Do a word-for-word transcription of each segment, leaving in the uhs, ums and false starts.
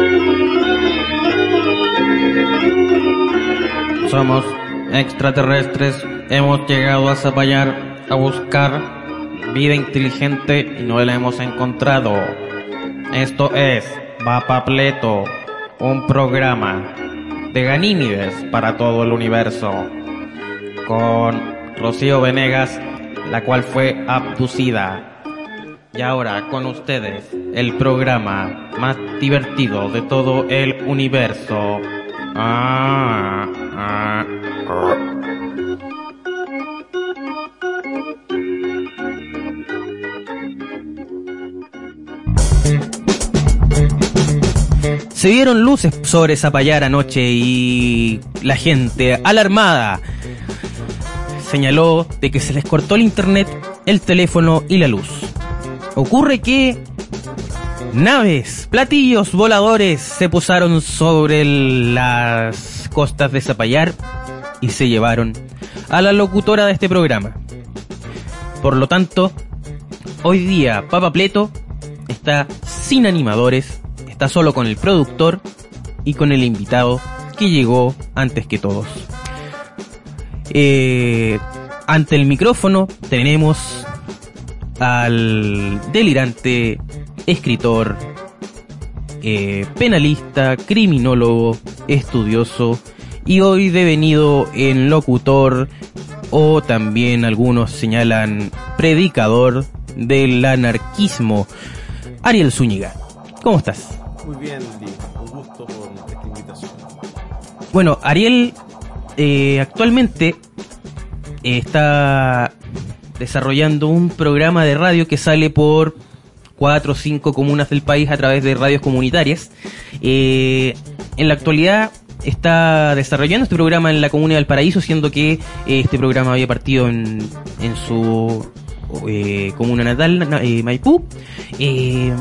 Somos extraterrestres, hemos llegado a Zapallar a buscar vida inteligente y no la hemos encontrado. Esto es Papapleto, un programa de Ganímedes para todo el universo, con Rocío Venegas, la cual fue abducida. Y ahora con ustedes, el programa más divertido de todo el universo. Ah, ah, ah. Se vieron luces sobre Zapallar anoche y la gente, alarmada, señaló de que se les cortó el internet, el teléfono y la luz. Ocurre que naves, platillos voladores se posaron sobre las costas de Zapallar y se llevaron a la locutora de este programa. Por lo tanto, hoy día Papapleto está sin animadores, está solo con el productor y con el invitado que llegó antes que todos. Eh, ante el micrófono tenemos al delirante escritor, eh, penalista, criminólogo, estudioso y hoy devenido en locutor, o también algunos señalan predicador del anarquismo, Ariel Zúñiga. ¿Cómo estás? Muy bien, Lee. Un gusto por esta invitación. Bueno, Ariel eh, actualmente eh, está desarrollando un programa de radio que sale por cuatro o cinco comunas del país a través de radios comunitarias. Eh, en la actualidad está desarrollando este programa en la comuna de Valparaíso, siendo que eh, este programa había partido en, en su eh, comuna natal, eh, Maipú. Eh,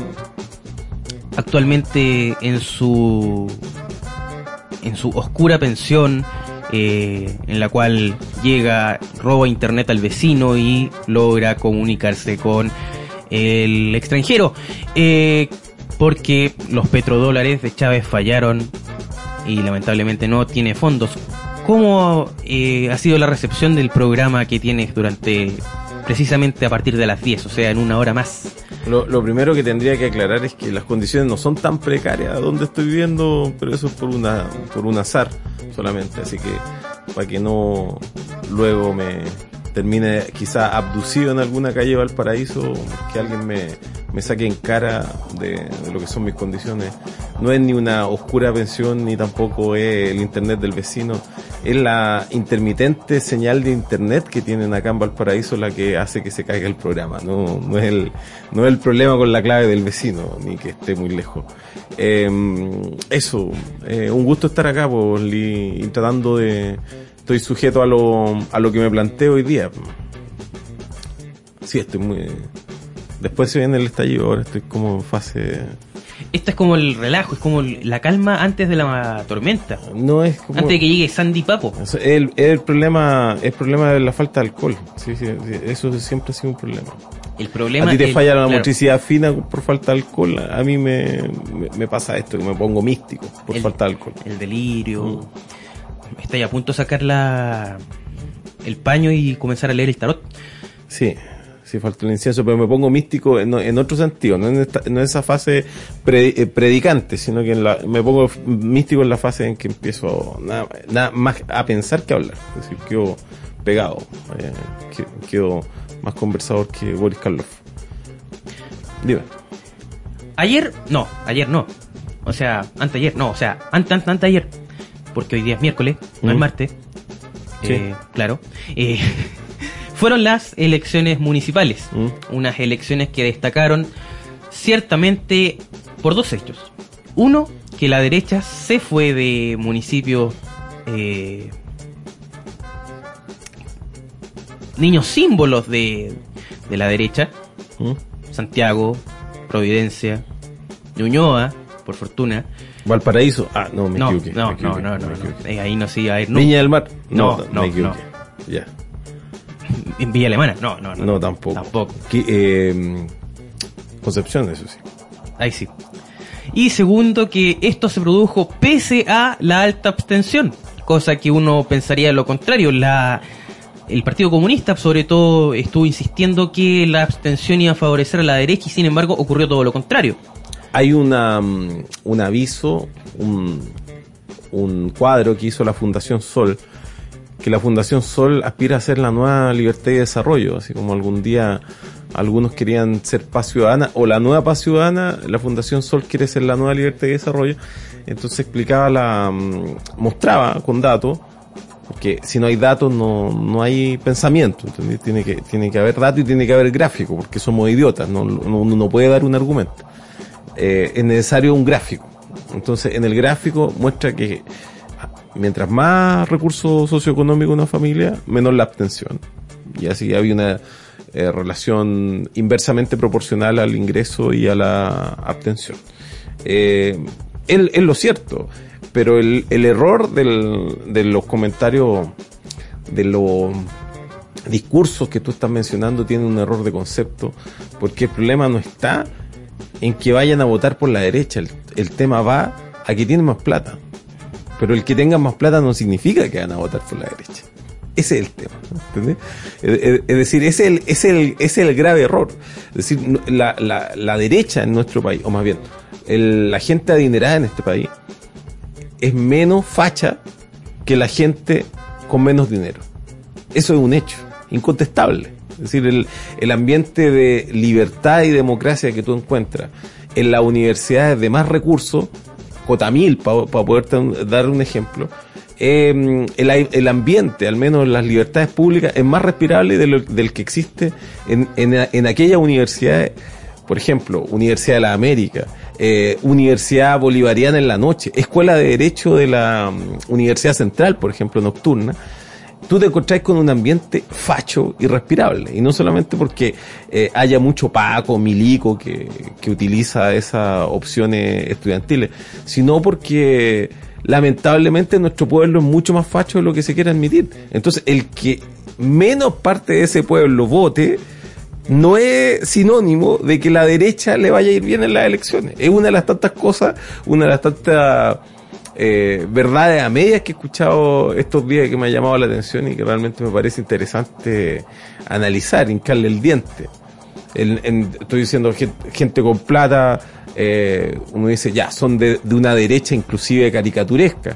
actualmente en su en su oscura pensión, eh, en la cual llega, roba internet al vecino y logra comunicarse con el extranjero, eh, porque los petrodólares de Chávez fallaron y lamentablemente no tiene fondos. ¿Cómo eh, ha sido la recepción del programa que tienes durante, precisamente a partir de las diez, o sea, en una hora más? Lo, lo primero que tendría que aclarar es que las condiciones no son tan precarias donde estoy viviendo, pero eso es por una por un azar solamente, así que para que no luego me termine quizá abducido en alguna calle de Valparaíso, que alguien me, me saque en cara de, de lo que son mis condiciones. No es ni una oscura pensión, ni tampoco es el internet del vecino, es la intermitente señal de internet que tienen acá en Valparaíso la que hace que se caiga el programa. No, no es el, no es el problema con la clave del vecino, ni que esté muy lejos. Eh, eso, eh, un gusto estar acá, pues, y, y tratando de... Estoy sujeto a lo, a lo que me planteo hoy día. Sí, estoy muy... Después se viene el estallido, ahora estoy como en fase... Esto es como el relajo, es como la calma antes de la tormenta. No es como... Antes de que llegue Sandy Papo. Eso, el, el problema el problema de la falta de alcohol. Sí, sí, sí, eso siempre ha sido un problema. El problema a ti te el, falla la claro. motricidad fina por falta de alcohol. A mí me, me, me pasa esto, que me pongo místico por el, falta de alcohol. El delirio... Mm. Está ya a punto de sacar la, el paño y comenzar a leer el tarot. Sí, sí, falta el incienso, pero me pongo místico en, en otro sentido, no en, esta, no en esa fase pre, eh, predicante, sino que en la, me pongo místico en la fase en que empiezo nada, nada más a pensar que a hablar. Es decir, quedo pegado, eh, quedo más conversador que Boris Karloff. Dime. Ayer, no, ayer no. O sea, anteayer, no, o sea, ante, ante, anteayer. Porque hoy día es miércoles, no mm. es martes. Sí. Eh, claro. Eh, fueron las elecciones municipales. Mm. Unas elecciones que destacaron ciertamente por dos hechos. Uno, que la derecha se fue de municipios, eh, niños símbolos de, de la derecha. Mm. Santiago, Providencia, Ñuñoa, por fortuna. Valparaíso, ah, no, me no, equivoqué. No, me equivoqué, no, no, no, no. Eh, ahí no se iba a ir. No. Viña del Mar, no, no, no, me equivoqué. No. Ya. En Villa Alemana, no, no, no. No, tampoco. Tampoco. ¿Qué, eh, Concepción, eso sí. Ahí sí. Y segundo, que esto se produjo pese a la alta abstención, cosa que uno pensaría lo contrario. La, el Partido Comunista, sobre todo, estuvo insistiendo que la abstención iba a favorecer a la derecha y sin embargo ocurrió todo lo contrario. Hay una, un aviso, un, un cuadro que hizo la Fundación Sol, que la Fundación Sol aspira a ser la nueva Libertad y Desarrollo, así como algún día algunos querían ser Paz Ciudadana, o la nueva Paz Ciudadana, la Fundación Sol quiere ser la nueva Libertad y Desarrollo. Entonces explicaba la, mostraba con datos, porque si no hay datos no, no hay pensamiento, ¿entendés? Tiene que, tiene que haber datos y tiene que haber gráfico, porque somos idiotas, no, no, uno no puede dar un argumento. Eh, es necesario un gráfico. Entonces en el gráfico muestra que mientras más recursos socioeconómicos una familia, menos la abstención. Y así había una eh, relación inversamente proporcional al ingreso y a la abstención. Eh, es, es lo cierto, pero el, el error del, de los comentarios, de los discursos que tú estás mencionando, tiene un error de concepto, porque el problema no está en que vayan a votar por la derecha, el, el tema va a que tienen más plata. Pero el que tenga más plata no significa que van a votar por la derecha. Ese es el tema, ¿entendés? Es, es decir, ese es el, es el, es el grave error. Es decir, la, la, la derecha en nuestro país, o más bien, el, la gente adinerada en este país, es menos facha que la gente con menos dinero. Eso es un hecho, incontestable. Es decir, el, el ambiente de libertad y democracia que tú encuentras en las universidades de más recursos, Cotamil, para pa poder dar un ejemplo, eh, el, el ambiente, al menos las libertades públicas, es más respirable de lo, del que existe en, en, en aquellas universidades, por ejemplo, Universidad de la América, eh, Universidad Bolivariana en la noche, Escuela de Derecho de la um, Universidad Central, por ejemplo, nocturna. Tú te encontrás con un ambiente facho y respirable, y no solamente porque eh, haya mucho paco, milico que, que utiliza esas opciones estudiantiles, sino porque lamentablemente nuestro pueblo es mucho más facho de lo que se quiere admitir. Entonces el que menos parte de ese pueblo vote no es sinónimo de que la derecha le vaya a ir bien en las elecciones. Es una de las tantas cosas, una de las tantas Eh, verdades a medias que he escuchado estos días que me ha llamado la atención y que realmente me parece interesante analizar, hincarle el diente. El, en, estoy diciendo gente, gente con plata, eh, uno dice ya, son de, de una derecha inclusive caricaturesca,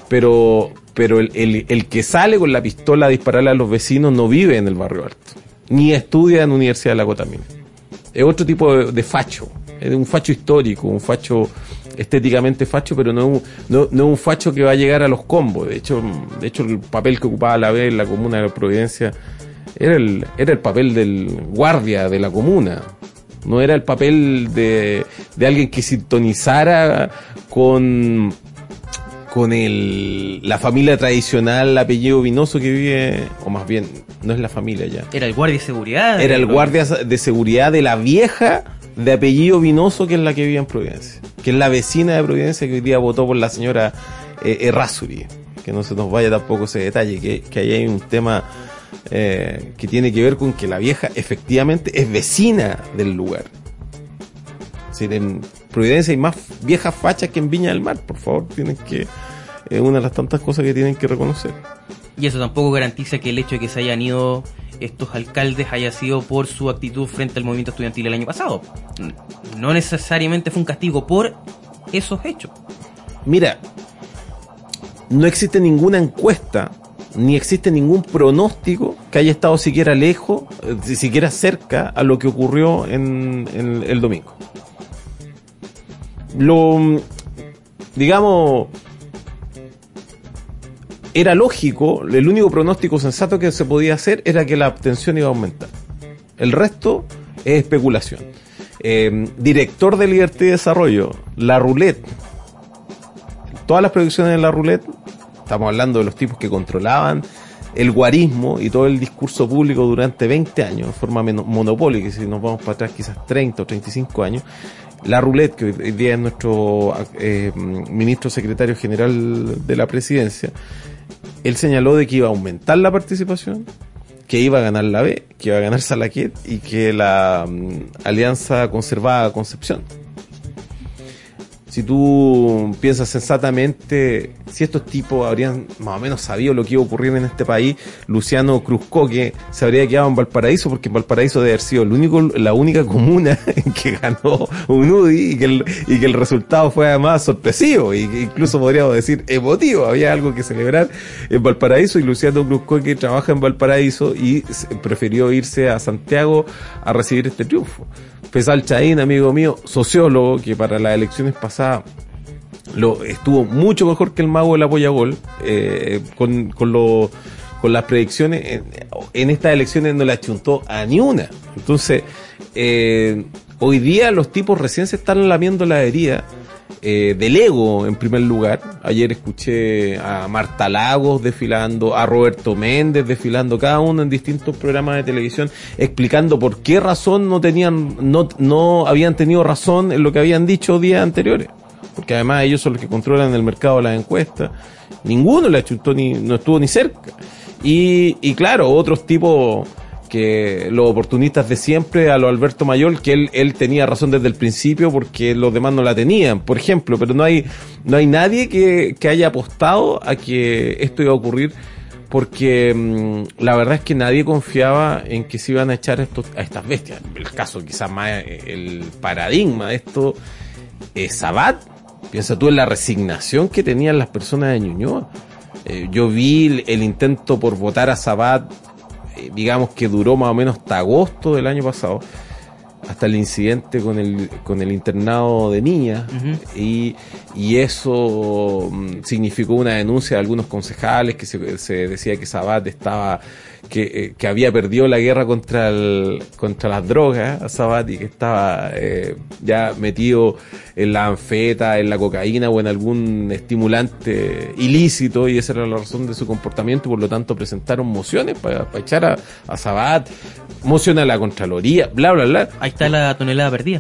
pero pero el, el, el que sale con la pistola a dispararle a los vecinos no vive en el barrio alto, ni estudia en la Universidad de la Cotamina. Es otro tipo de, de facho, es un facho histórico, un facho estéticamente facho, pero no es un, no, no es un facho que va a llegar a los combos. De hecho, de hecho el papel que ocupaba la B en la comuna de Providencia era el, era el papel del guardia de la comuna. No era el papel de, de alguien que sintonizara con, con el, la familia tradicional, apellido Vinoso que vive, o más bien, no es la familia ya. Era el guardia de seguridad. Era el guardia de seguridad de la vieja de apellido Vinoso, que es la que vive en Providencia, que es la vecina de Providencia que hoy día votó por la señora eh, Errázuri. Que no se nos vaya tampoco ese detalle, que, que ahí hay un tema eh, que tiene que ver con que la vieja efectivamente es vecina del lugar. Es decir, en Providencia hay más viejas fachas que en Viña del Mar, por favor, tienen que, es una de las tantas cosas que tienen que reconocer. Y eso tampoco garantiza que el hecho de que se hayan ido estos alcaldes haya sido por su actitud frente al movimiento estudiantil el año pasado. No necesariamente fue un castigo por esos hechos. Mira, no existe ninguna encuesta, ni existe ningún pronóstico que haya estado siquiera lejos, eh, siquiera cerca a lo que ocurrió en, en el domingo. Lo, digamos, era lógico, el único pronóstico sensato que se podía hacer era que la abstención iba a aumentar. El resto es especulación. Eh, director de Libertad y Desarrollo, la Roulette, todas las predicciones de la Roulette, estamos hablando de los tipos que controlaban el guarismo y todo el discurso público durante veinte años, de forma monopólica, si nos vamos para atrás quizás treinta o treinta y cinco años. La Roulette, que hoy día es nuestro eh, ministro secretario general de la presidencia, él señaló de que iba a aumentar la participación, que iba a ganar la B, que iba a ganar Salaquet y que la um, Alianza Conservada Concepción. si tú piensas sensatamente, si estos tipos habrían más o menos sabido lo que iba a ocurrir en este país, Luciano Cruzcoque se habría quedado en Valparaíso, porque en Valparaíso debe haber sido el único, la única comuna que ganó un U D I y que el, y que el resultado fue además sorpresivo y que incluso podríamos decir emotivo. Había algo que celebrar en Valparaíso y Luciano Cruzcoque trabaja en Valparaíso y prefirió irse a Santiago a recibir este triunfo. Faisal Chahín, amigo mío, sociólogo, que para las elecciones pasadas lo estuvo mucho mejor que el mago del apoyagol, eh, con, con, lo, con las predicciones, en, en estas elecciones no le achuntó a ni una. Entonces, eh, hoy día los tipos recién se están lamiendo la herida eh, del ego en primer lugar. Ayer escuché a Marta Lagos desfilando, a Roberto Méndez desfilando, cada uno en distintos programas de televisión, explicando por qué razón no tenían, no, no habían tenido razón en lo que habían dicho días anteriores. Porque además ellos son los que controlan el mercado de las encuestas. Ninguno le achuntó ni, no estuvo ni cerca. Y, y claro, otros tipos que los oportunistas de siempre, a lo Alberto Mayol, que él, él tenía razón desde el principio porque los demás no la tenían, por ejemplo, pero no hay, no hay nadie que, que haya apostado a que esto iba a ocurrir, porque mmm, la verdad es que nadie confiaba en que se iban a echar a, estos, a estas bestias. El caso quizás más, el paradigma de esto es Sabat. Piensa tú en la resignación que tenían las personas de Ñuñoa. Eh, yo vi el, el intento por votar a Sabat, eh, digamos que duró más o menos hasta agosto del año pasado, hasta el incidente con el con el internado de niñas, uh-huh. y, y eso um, significó una denuncia de algunos concejales que se, se decía que Sabat estaba que, eh, que había perdido la guerra contra el, contra las drogas, Sabat, y que estaba eh, ya metido en la anfeta, en la cocaína o en algún estimulante ilícito, y esa era la razón de su comportamiento. Por lo tanto presentaron mociones para pa echar a, a Sabat, moción a la Contraloría, bla bla bla. Ahí está la tonelada perdida.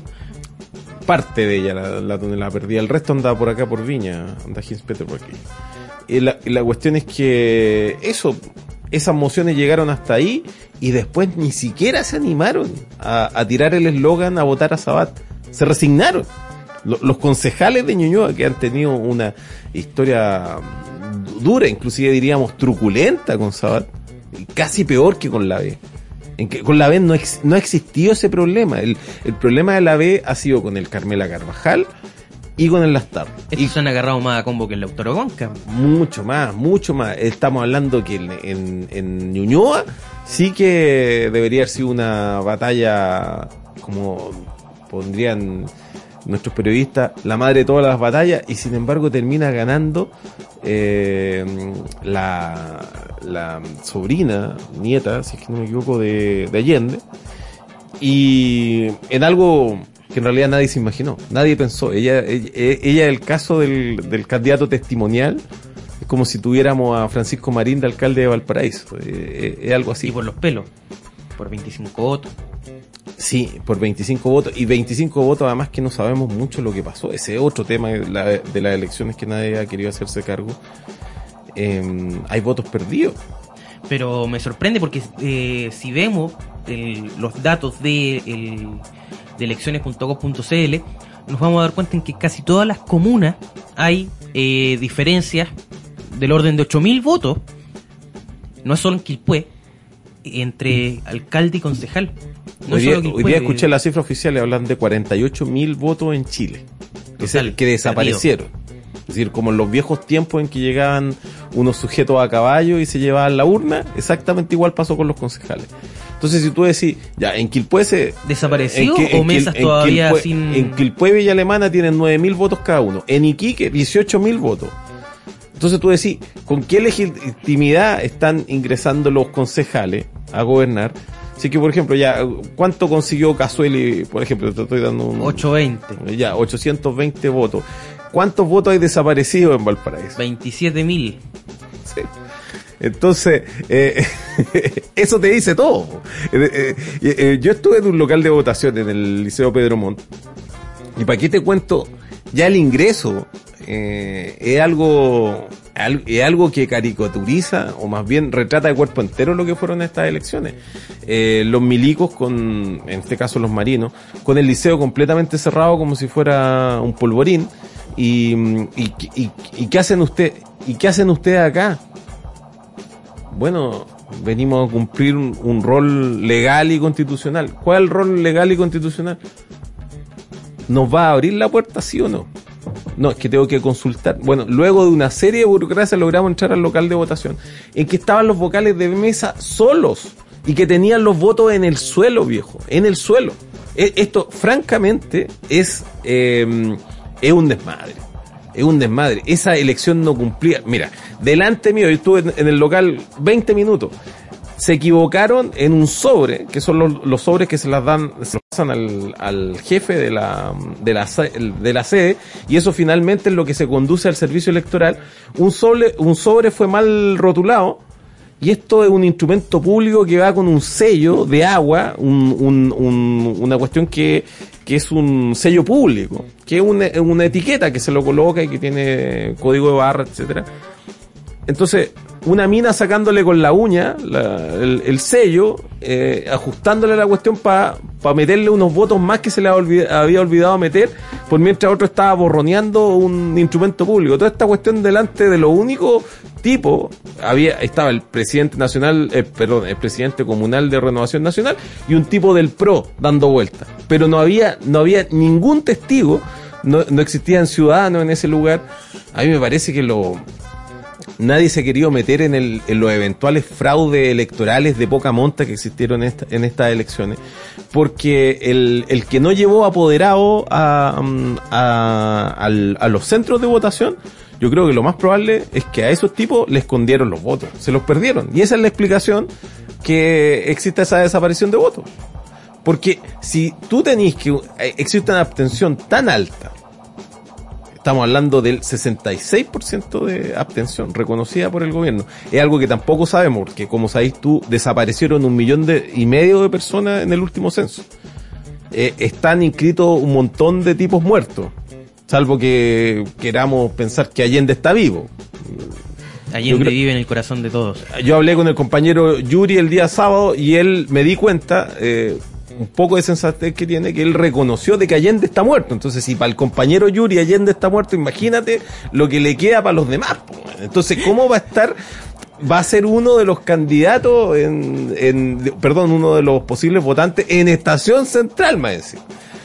Parte de ella, la, la tonelada perdida. El resto anda por acá por Viña, anda Ginspeter por aquí. Y la, y la cuestión es que eso, esas mociones llegaron hasta ahí y después ni siquiera se animaron a, a tirar el eslogan a votar a Sabat. Se resignaron. Los, los concejales de Ñuñoa, que han tenido una historia dura, inclusive diríamos truculenta con Sabat, casi peor que con la B. En que con la B no, ex, no ha existido ese problema. El, el problema de la B ha sido con el Carmela Carvajal y con el Lastar. Estos y se han agarrado más a combo que el Lautaro Gonca. Mucho más, mucho más. Estamos hablando que en, en, en Ñuñoa sí que debería haber sido una batalla, como pondrían nuestros periodistas, la madre de todas las batallas, y sin embargo termina ganando eh, la, la sobrina, nieta, si es que no me equivoco, de, de Allende, y en algo que en realidad nadie se imaginó, nadie pensó. Ella, ella, ella el caso del, del candidato testimonial, es como si tuviéramos a Francisco Marín de alcalde de Valparaíso, es, es algo así. Y por los pelos, por veinticinco votos. Sí, por veinticinco votos, y veinticinco votos además que no sabemos mucho lo que pasó. Ese otro tema de, la, de las elecciones que nadie ha querido hacerse cargo. Eh, hay votos perdidos. Pero me sorprende porque eh, si vemos el, los datos de, el, de elecciones punto gov punto c l, nos vamos a dar cuenta en que casi todas las comunas hay eh, diferencias del orden de ocho mil votos, no es solo en Quilpué, entre alcalde y concejal. No hoy, día, Quilpué, hoy día escuché las cifras oficiales, hablan de cuarenta y ocho mil votos en Chile, total, es el que desaparecieron. Perdido. Es decir, como en los viejos tiempos en que llegaban unos sujetos a caballo y se llevaban la urna, exactamente igual pasó con los concejales. Entonces, si tú decís, ya, en Quilpué se... ¿Desapareció en, en, o mesas en, todavía Quilpué, sin...? En Quilpué y Villa Alemana tienen nueve mil votos cada uno. En Iquique, dieciocho mil votos. Entonces tú decís, ¿con qué legitimidad están ingresando los concejales a gobernar? Así que, por ejemplo, ya, ¿cuánto consiguió Casueli, por ejemplo? Te estoy dando un... ochocientos veinte. Ya, ochocientos veinte votos. ¿Cuántos votos hay desaparecidos en Valparaíso? veintisiete mil. Sí. Entonces, eh, eso te dice todo. Eh, eh, eh, yo estuve en un local de votación en el Liceo Pedro Montt, y para qué te cuento, ya el ingreso eh, es algo es algo que caricaturiza, o más bien retrata de cuerpo entero lo que fueron estas elecciones. Eh, los milicos con, en este caso los marinos, con el liceo completamente cerrado como si fuera un polvorín, Y, y, y, y ¿qué hacen usted, y qué hacen ustedes acá? Bueno, venimos a cumplir un, un rol legal y constitucional. ¿Cuál es el rol legal y constitucional? ¿Nos va a abrir la puerta, sí o no? No, es que tengo que consultar. Bueno, luego de una serie de burocracias logramos entrar al local de votación, en que estaban los vocales de mesa solos y que tenían los votos en el suelo, viejo, en el suelo. Esto, francamente, es eh, es un desmadre. Es un desmadre. Esa elección no cumplía. Mira, delante mío, yo estuve en, en el local veinte minutos. Se equivocaron en un sobre, que son los, los sobres que se las dan, se los pasan al, al jefe de la, de la, de la sede, y eso finalmente es lo que se conduce al servicio electoral. Un sobre, un sobre fue mal rotulado, y esto es un instrumento público que va con un sello de agua, un, un, un, una cuestión que, que es un sello público, que es una, una etiqueta que se lo coloca y que tiene código de barra, etcétera. Entonces, una mina sacándole con la uña la, el, el sello, eh, ajustándole la cuestión para pa meterle unos votos más que se le había olvidado, había olvidado meter, por mientras otro estaba borroneando un instrumento público. Toda esta cuestión delante de lo único tipo, había estaba el presidente nacional, eh, perdón, el presidente comunal de Renovación Nacional y un tipo del P R O dando vueltas. Pero no había, no había ningún testigo, no, no existían ciudadanos en ese lugar. A mí me parece que lo... Nadie se ha querido meter en, el, en los eventuales fraudes electorales de poca monta que existieron en, esta, en estas elecciones, porque el, el que no llevó apoderado a, a, a, a los centros de votación, yo creo que lo más probable es que a esos tipos les escondieron los votos, se los perdieron, y esa es la explicación que existe esa desaparición de votos. Porque si tú tenés que existe una abstención tan alta, estamos hablando del sesenta y seis por ciento de abstención reconocida por el gobierno. Es algo que tampoco sabemos, porque como sabéis tú, desaparecieron un millón de, y medio de personas en el último censo. Eh, están inscritos un montón de tipos muertos, salvo que queramos pensar que Allende está vivo. Allende creo, vive en el corazón de todos. Yo hablé con el compañero Yuri el día sábado y él me di cuenta... Eh, un poco de sensatez que tiene, que él reconoció de que Allende está muerto. Entonces, si para el compañero Yuri Allende está muerto, imagínate lo que le queda para los demás. Entonces, ¿cómo va a estar? Va a ser uno de los candidatos en, en perdón, uno de los posibles votantes en Estación Central, me decía.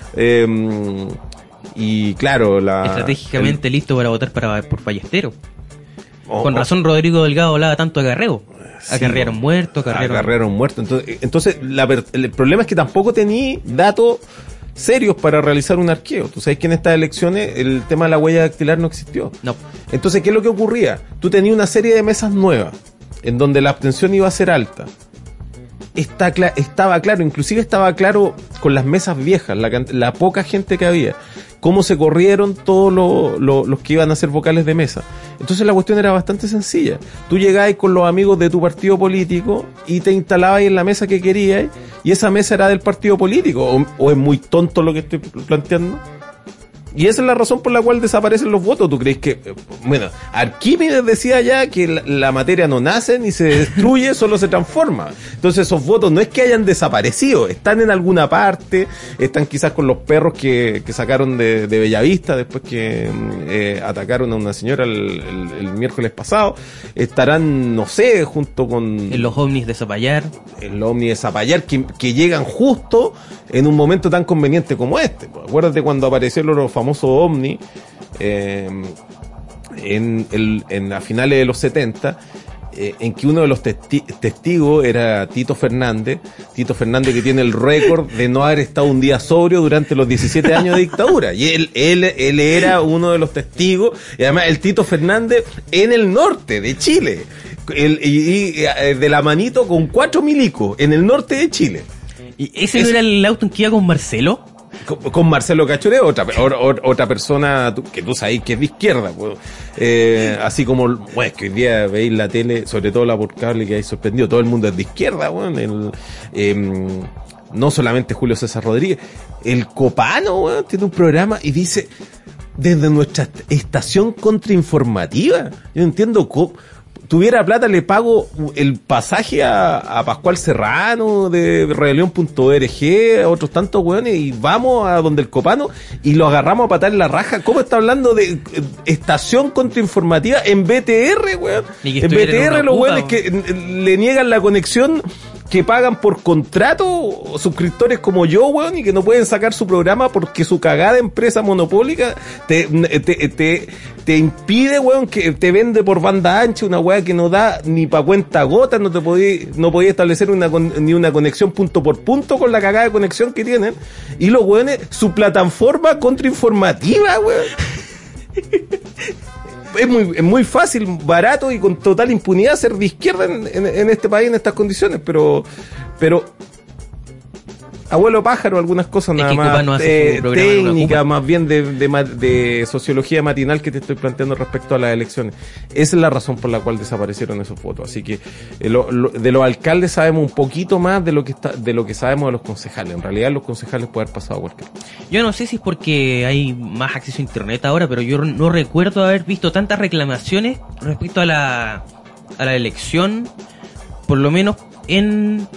Eh, y claro, la... Estratégicamente el, listo para votar para por Ballesteros. Oh, Con oh. razón Rodrigo Delgado hablaba tanto de acarreo. Sí, acarrearon no. muertos, acarrearon... acarrearon muertos. Entonces, entonces la, el problema es que tampoco tenía datos serios para realizar un arqueo. Tú sabes que en estas elecciones el tema de la huella dactilar no existió. No. Entonces, ¿qué es lo que ocurría? Tú tenías una serie de mesas nuevas, en donde la abstención iba a ser alta. Está cl- estaba claro, inclusive estaba claro con las mesas viejas, la, la poca gente que había, cómo se corrieron todos lo, lo, los que iban a ser vocales de mesa. Entonces la cuestión era bastante sencilla. Tú llegabas con los amigos de tu partido político y te instalabas en la mesa que querías, y esa mesa era del partido político. ¿O, o es muy tonto lo que estoy planteando? Y esa es la razón por la cual desaparecen los votos. ¿Tú crees que...? Bueno, Arquímedes decía ya que la, la materia no nace ni se destruye, solo se transforma. Entonces esos votos no es que hayan desaparecido, están en alguna parte, están quizás con los perros que, que sacaron de, de Bellavista después que eh, atacaron a una señora el, el, el miércoles pasado. Estarán, no sé, junto con... En los ovnis de Zapallar. En los ovnis de Zapallar, que, que llegan justo en un momento tan conveniente como este. Acuérdate cuando apareció el oro famoso ovni eh, en, el, en a finales de los setenta, eh, en que uno de los testi- testigos era Tito Fernández, Tito Fernández que tiene el récord de no haber estado un día sobrio durante los diecisiete años de dictadura, y él, él, él era uno de los testigos, y además el Tito Fernández en el norte de Chile, el, y, y de la manito con cuatro milicos en el norte de Chile. ¿Y ese no era el auto en que iba con Marcelo? Con, con Marcelo Cachureo, otra, otra, otra persona que tú sabes que es de izquierda, pues, eh, así como, bueno, que hoy día veis la tele, sobre todo la por cable, que hay sorprendido, todo el mundo es de izquierda, bueno, el, eh, no solamente Julio César Rodríguez, el Copano, bueno, tiene un programa y dice, desde nuestra estación contrainformativa, yo no entiendo cómo, tuviera plata le pago el pasaje a, a Pascual Serrano de rebelión punto org, a otros tantos weones, y vamos a donde el Copano y lo agarramos a patar en la raja. ¿Cómo está hablando de eh, estación contrainformativa en B T R, weón? En B T R los weones que le niegan la conexión, que pagan por contrato, suscriptores como yo, weón, y que no pueden sacar su programa porque su cagada empresa monopólica te, te, te, te impide, weón, que te vende por banda ancha una weá que no da ni pa' cuenta gota, no te podí, no podía establecer una, ni una conexión punto por punto con la cagada de conexión que tienen, y los weones, su plataforma contrainformativa, weón. Es muy, es muy fácil, barato y con total impunidad ser de izquierda en, en, en este país en estas condiciones, pero pero abuelo pájaro, algunas cosas nada más eh, técnicas, más bien de, de, de sociología matinal que te estoy planteando respecto a las elecciones. Esa es la razón por la cual desaparecieron esos votos. Así que eh, lo, lo, de los alcaldes sabemos un poquito más de lo que está, de lo que sabemos de los concejales. En realidad los concejales pueden haber pasado cualquier cosa. Yo no sé si es porque hay más acceso a internet ahora, pero yo no recuerdo haber visto tantas reclamaciones respecto a la a la elección, por lo menos en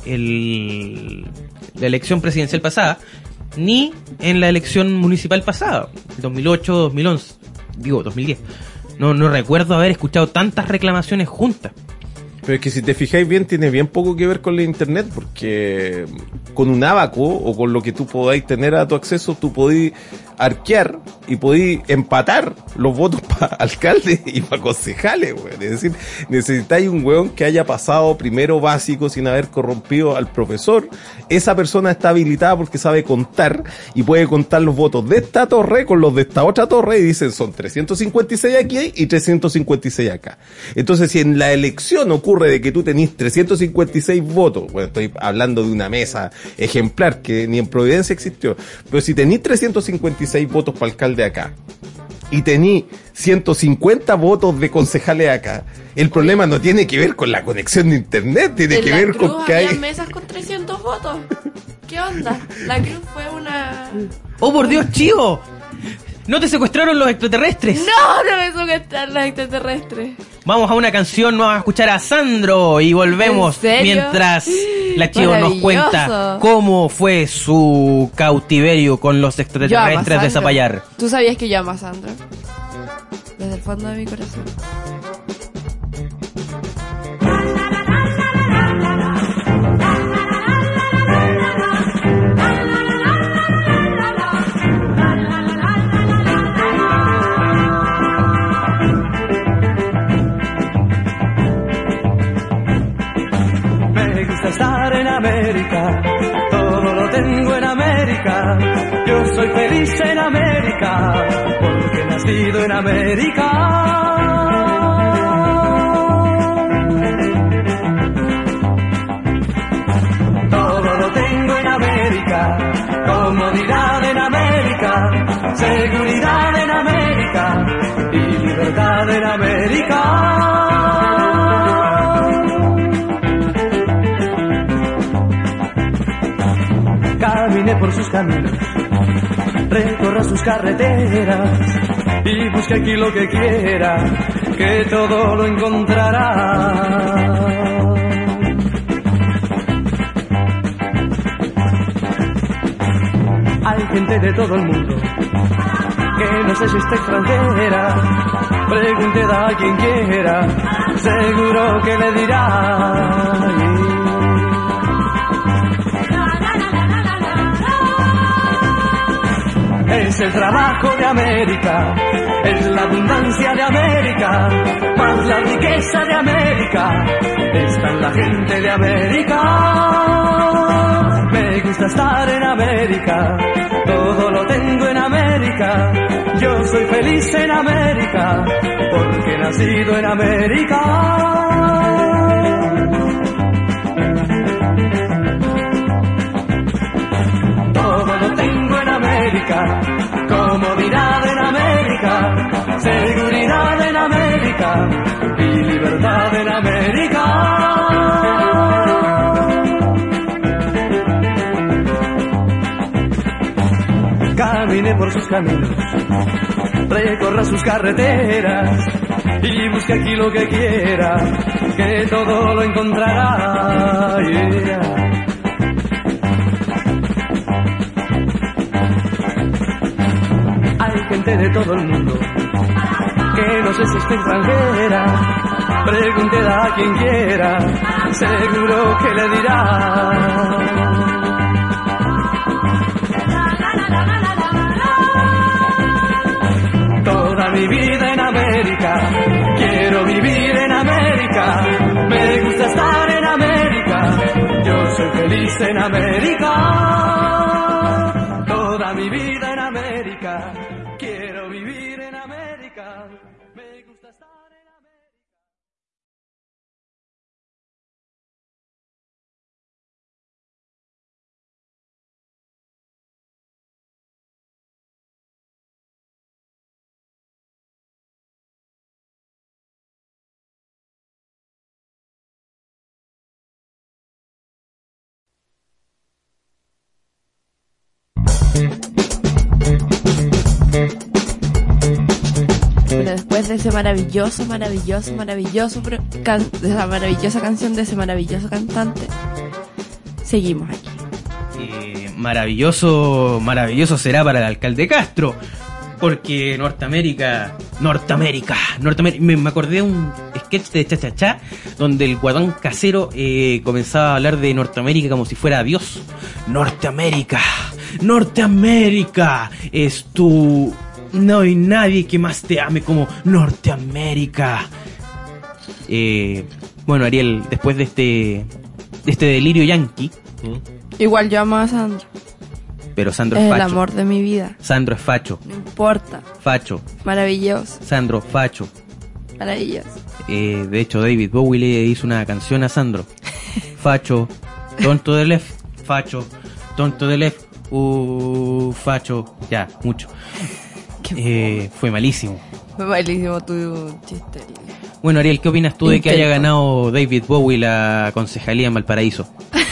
el la elección presidencial pasada, ni en la elección municipal pasada, dos mil ocho, dos mil once, digo dos mil diez. No, no recuerdo haber escuchado tantas reclamaciones juntas. Pero es que si te fijáis bien, tiene bien poco que ver con la internet, porque con un abaco o con lo que tú podáis tener a tu acceso, tú podís arquear y podís empatar los votos para alcaldes y para concejales, weón. Es decir, necesitáis un weón que haya pasado primero básico sin haber corrompido al profesor. Esa persona está habilitada porque sabe contar y puede contar los votos de esta torre con los de esta otra torre y dicen son trescientos cincuenta y seis aquí y trescientos cincuenta y seis acá. Entonces, si en la elección ocurre de que tú tenés trescientos cincuenta y seis votos, bueno, estoy hablando de una mesa ejemplar que ni en Providencia existió, pero si tenés trescientos cincuenta y seis votos para alcalde acá y tení ciento cincuenta votos de concejales acá, el problema no tiene que ver con la conexión de internet, tiene que ver Cruz con que había hay mesas con trescientos votos. ¿Qué onda? La Cruz fue una... ¡Oh, por Dios, Chivo! ¿No te secuestraron los extraterrestres? No, no me secuestraron los extraterrestres. Vamos a una canción, vamos a escuchar a Sandro y volvemos ¿En serio? Mientras la Chivo nos cuenta cómo fue su cautiverio con los extraterrestres de Zapallar. ¿Tú sabías que yo amo a Sandro? Desde el fondo de mi corazón. Estar en América, todo lo tengo en América, yo soy feliz en América, porque he nacido en América. Todo lo tengo en América, comodidad en América, seguridad en América y libertad en América. Camine por sus caminos, recorra sus carreteras y busque aquí lo que quiera, que todo lo encontrará. Hay gente de todo el mundo que no sé si está extranjera, pregunte a quien quiera, seguro que le dirá. Es el trabajo de América, es la abundancia de América, más la riqueza de América, está en la gente de América. Me gusta estar en América, todo lo tengo en América, yo soy feliz en América, porque he nacido en América. Comodidad en América, seguridad en América y libertad en América. Camine por sus caminos, recorra sus carreteras y busque aquí lo que quiera, que todo lo encontrará. Yeah. Hay gente de todo el mundo que no sé si está extranjera. Pregúntela a quien quiera, seguro que le dirá. Toda mi vida en América, quiero vivir en América. Me gusta estar en América, yo soy feliz en América. Toda mi vida en América, quiero vivir en América. Me gusta estar en América. Bueno, después de ese maravilloso, maravilloso, maravilloso pro- can- de esa maravillosa canción de ese maravilloso cantante, seguimos aquí. Eh, maravilloso, maravilloso será para el alcalde Castro, porque Norteamérica, Norteamérica, Norteamérica, me, me acordé de un sketch de Cha Cha Cha, donde el guatón casero eh, comenzaba a hablar de Norteamérica como si fuera Dios. Norteamérica, Norteamérica, es tu... No hay nadie que más te ame como Norteamérica. Eh, bueno, Ariel, después de este, de este delirio yanqui, ¿Mm? Igual yo amo a Sandro. pero Sandro Es es el facho. amor de mi vida. Sandro es facho, No importa. facho. Maravilloso, Sandro, facho. maravilloso. Eh, de hecho, David Bowie le hizo una canción a Sandro. Facho, tonto de left, facho, tonto de left, uh, facho. Ya, mucho. Qué Eh, fue malísimo. Fue malísimo tu chiste. Bueno, Ariel, ¿qué opinas tú de que haya Intento. ganado David Bowie la concejalía en Valparaíso?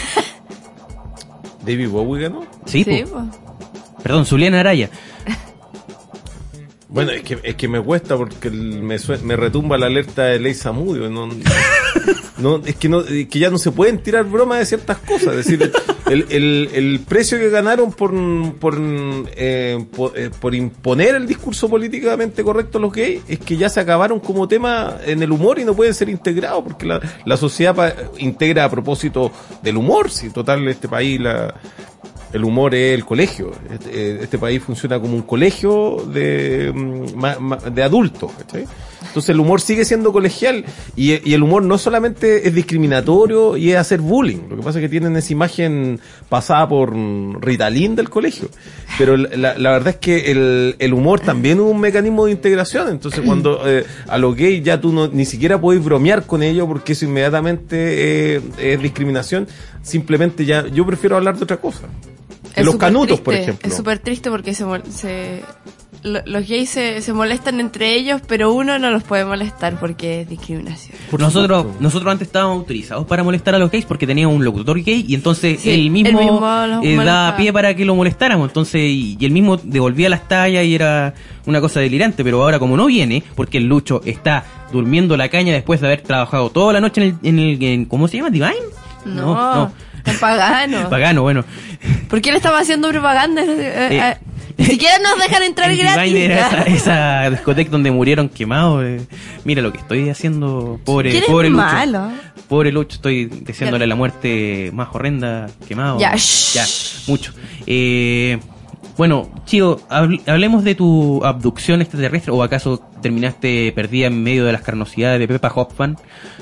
¿David Bowie ganó? Sí, Sí, po. pues. Perdón, Zuliana Araya. Bueno, es que, es que me cuesta porque el- me, sue- me retumba la alerta de Ley Samudio. No, no, es que no, es que ya no se pueden tirar bromas de ciertas cosas. Es decir, el, el, el precio que ganaron por por, eh, por, eh, por imponer el discurso políticamente correcto a los gays es que ya se acabaron como tema en el humor y no pueden ser integrados porque la, la sociedad pa- integra a propósito del humor. Si total este país la el humor es el colegio. Este, este país funciona como un colegio de, mm, ma- ma- de adultos, ¿cachai? Entonces el humor sigue siendo colegial y, y el humor no solamente es discriminatorio y es hacer bullying. Lo que pasa es que tienen esa imagen pasada por mm, Ritalin del colegio. Pero la, la verdad es que el, el humor también es un mecanismo de integración. Entonces cuando eh, a los gays ya tú no, ni siquiera podés bromear con ellos porque eso inmediatamente eh, es discriminación. Simplemente ya yo prefiero hablar de otra cosa. De Es los súper canutos, triste, por ejemplo. Es súper triste porque se, mol- se lo- los gays se, se molestan entre ellos, pero uno no los puede molestar porque es discriminación. Por nosotros supuesto. nosotros antes estábamos autorizados para molestar a los gays porque teníamos un locutor gay y entonces Sí, él mismo, él mismo los eh, daba molestaba. pie para que lo molestáramos, entonces y, y él mismo devolvía las tallas y era una cosa delirante, pero ahora como no viene, porque el Lucho está durmiendo la caña después de haber trabajado toda la noche en el, en el en- ¿cómo se llama? ¿Divine? No, tan pagano. Pagano, bueno. ¿Por qué le estaba haciendo propaganda? Eh, Eh, eh, Ni siquiera nos dejan entrar El gratis. Divine era esa, esa discoteca donde murieron quemados. eh. Mira lo que estoy haciendo, pobre, ¿Quién es pobre Lucho. malo? Pobre Lucho, estoy deseándole Ya. la muerte más horrenda, quemado. Ya, shh. Ya, mucho. Eh, bueno, Chío, habl- hablemos de tu abducción extraterrestre, o acaso terminaste perdida en medio de las carnosidades de Peppa Hoffman.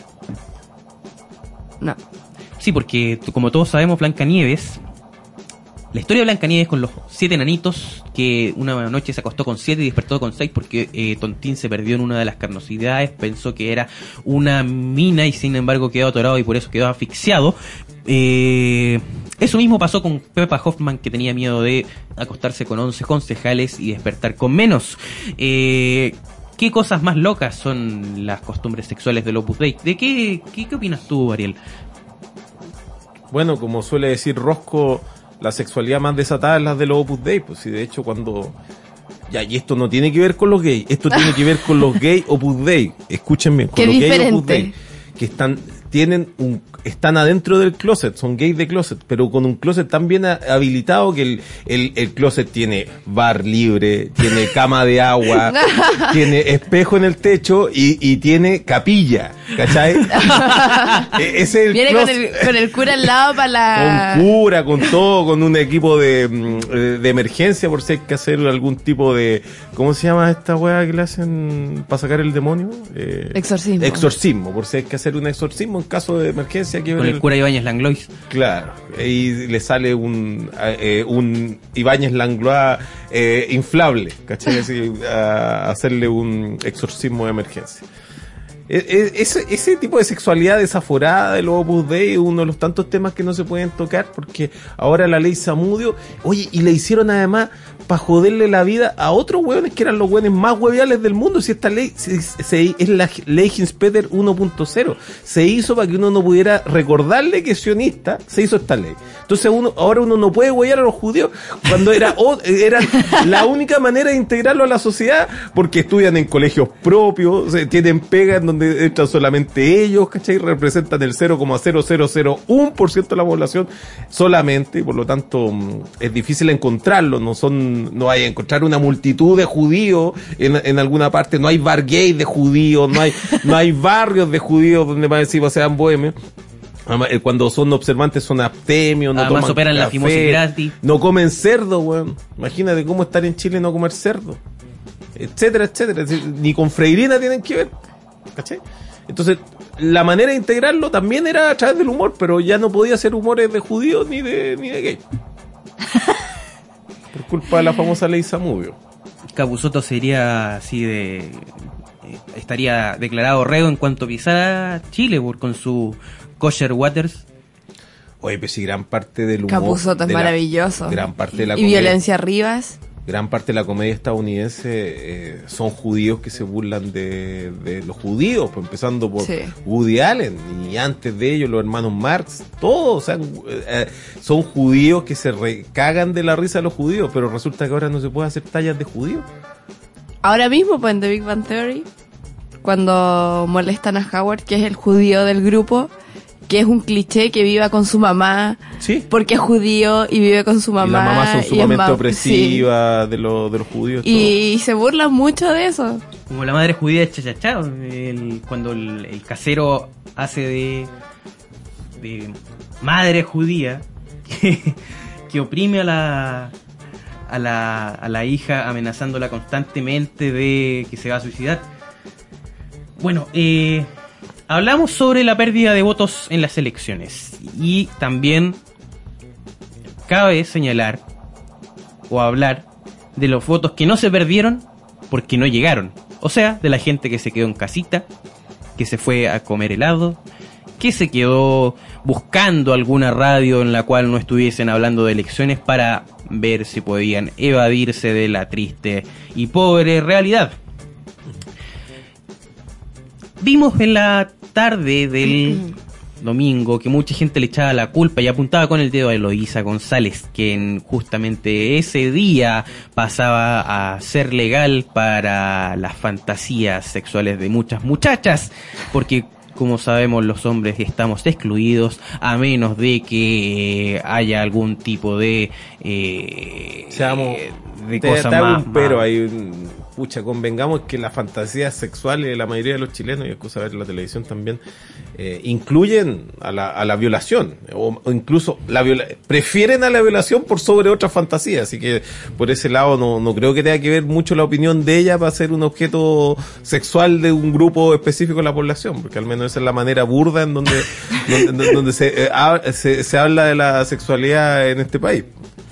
No. Sí, porque tú- como todos sabemos, Blancanieves, la historia de Blancanieves con los siete enanitos, que una noche se acostó con siete y despertó con seis porque eh, Tontín se perdió en una de las carnosidades, pensó que era una mina y sin embargo quedó atorado y por eso quedó asfixiado. Eh, eso mismo pasó con Peppa Hoffman, que tenía miedo de acostarse con once concejales y despertar con menos. Eh, ¿Qué cosas más locas son las costumbres sexuales del Opus Dei? ¿De qué, qué, qué opinas tú, Ariel? Bueno, como suele decir Rosco, la sexualidad más desatada es la de los Opus Dei, pues, y de hecho cuando Ya, y esto no tiene que ver con los gays, esto tiene que ver con los gays Opus Dei. Escúchenme, con Qué los gays Opus diferente. Dei, que están, tienen un, están adentro del closet, son gays de closet, pero con un closet tan bien a- habilitado que el, el, el closet tiene bar libre, tiene cama de agua, tiene espejo en el techo y, y tiene capilla, ¿cachai? E- Ese es el Viene con closet. el, con el cura al lado para la... Con cura, con todo, con un equipo de, mm, de emergencia por si hay que hacer algún tipo de... ¿Cómo se llama esta weá que le hacen para sacar el demonio? Eh, Exorcismo. Exorcismo, por si hay que hacer un exorcismo en caso de emergencia. Hay que Con ver el el- cura Ibáñez Langlois. Claro, y le sale un eh, un Ibáñez Langlois eh, inflable, ¿cachai? Así, a hacerle un exorcismo de emergencia. E- e- Ese, ese tipo de sexualidad desaforada de los Opus Dei es uno de los tantos temas que no se pueden tocar porque ahora la ley Zamudio, oye, y le hicieron además para joderle la vida a otros hueones que eran los hueones más hueviales del mundo. Si esta ley se- se- es la ley Hinspeter uno punto cero, se hizo para que uno no pudiera recordarle que es sionista, se hizo esta ley. Entonces uno, ahora uno no puede huear a los judíos cuando era, o- era la única manera de integrarlo a la sociedad porque estudian en colegios propios, se- tienen pega en donde entran solamente ellos, ¿cachai? Representan el cero coma cero cero cero uno por ciento de la población solamente, y por lo tanto mm, es difícil encontrarlo, no son, no hay a encontrar una multitud de judíos en, en alguna parte, no hay bar gay de judíos, no hay, no hay barrios de judíos donde más encima sean bohemios. Ama- eh, Cuando son observantes son abstemios, no Además toman operan la café, fimosis gratis. no comen cerdo, weón. Imagínate cómo estar en Chile y no comer cerdo, etcétera, etcétera. Es decir, ni con freirina tienen que ver, ¿cachai? Entonces, la manera de integrarlo también era a través del humor, pero ya no podía ser humores de judíos ni de ni de gay. Por culpa de la famosa ley Zamudio. Capusotto sería así de... eh, estaría declarado reo en cuanto pisara Chile por, con su kosher waters. Oye, pues si gran parte del humor... Capusotto es de la- maravilloso. Gran parte de la y comedia- Violencia Rivas. Gran parte de la comedia estadounidense eh, son judíos que se burlan de, de los judíos, pues, empezando por Sí. Woody Allen y antes de ellos los hermanos Marx, todos, o sea, eh, son judíos que se recagan de la risa de los judíos, pero resulta que ahora no se puede hacer tallas de judíos. Ahora mismo, pues en The Big Bang Theory, cuando molestan a Howard, que es el judío del grupo, que es un cliché que viva con su mamá, Sí. porque es judío y vive con su mamá. Y las mamás son y es sumamente ma- opresivas de, los de los judíos. sí. Y, se burlan mucho de eso. Como la madre judía de Chachachá, el- cuando el, el casero hace de, de madre judía que, que oprime a la, a, la, a la hija amenazándola constantemente de que se va a suicidar. Bueno, eh, hablamos sobre la pérdida de votos en las elecciones y también cabe señalar o hablar de los votos que no se perdieron porque no llegaron. O sea, de la gente que se quedó en casita, que se fue a comer helado, que se quedó buscando alguna radio en la cual no estuviesen hablando de elecciones para ver si podían evadirse de la triste y pobre realidad. Vimos en la tarde del domingo que mucha gente le echaba la culpa y apuntaba con el dedo a Eloísa González, quien justamente ese día pasaba a ser legal para las fantasías sexuales de muchas muchachas, porque como sabemos los hombres estamos excluidos a menos de que eh, haya algún tipo de eh, Seamos, de te, cosas te hago más, un pero más- ahí, un- pucha, convengamos que las fantasías sexuales de la mayoría de los chilenos, y es cosa de ver la televisión también, eh, incluyen a la, a la violación, o, o incluso la viola, prefieren a la violación por sobre otras fantasías, así que por ese lado no, no creo que tenga que ver mucho la opinión de ella para ser un objeto sexual de un grupo específico de la población, porque al menos esa es la manera burda en donde, donde, donde se, eh, ha- se, se habla de la sexualidad en este país.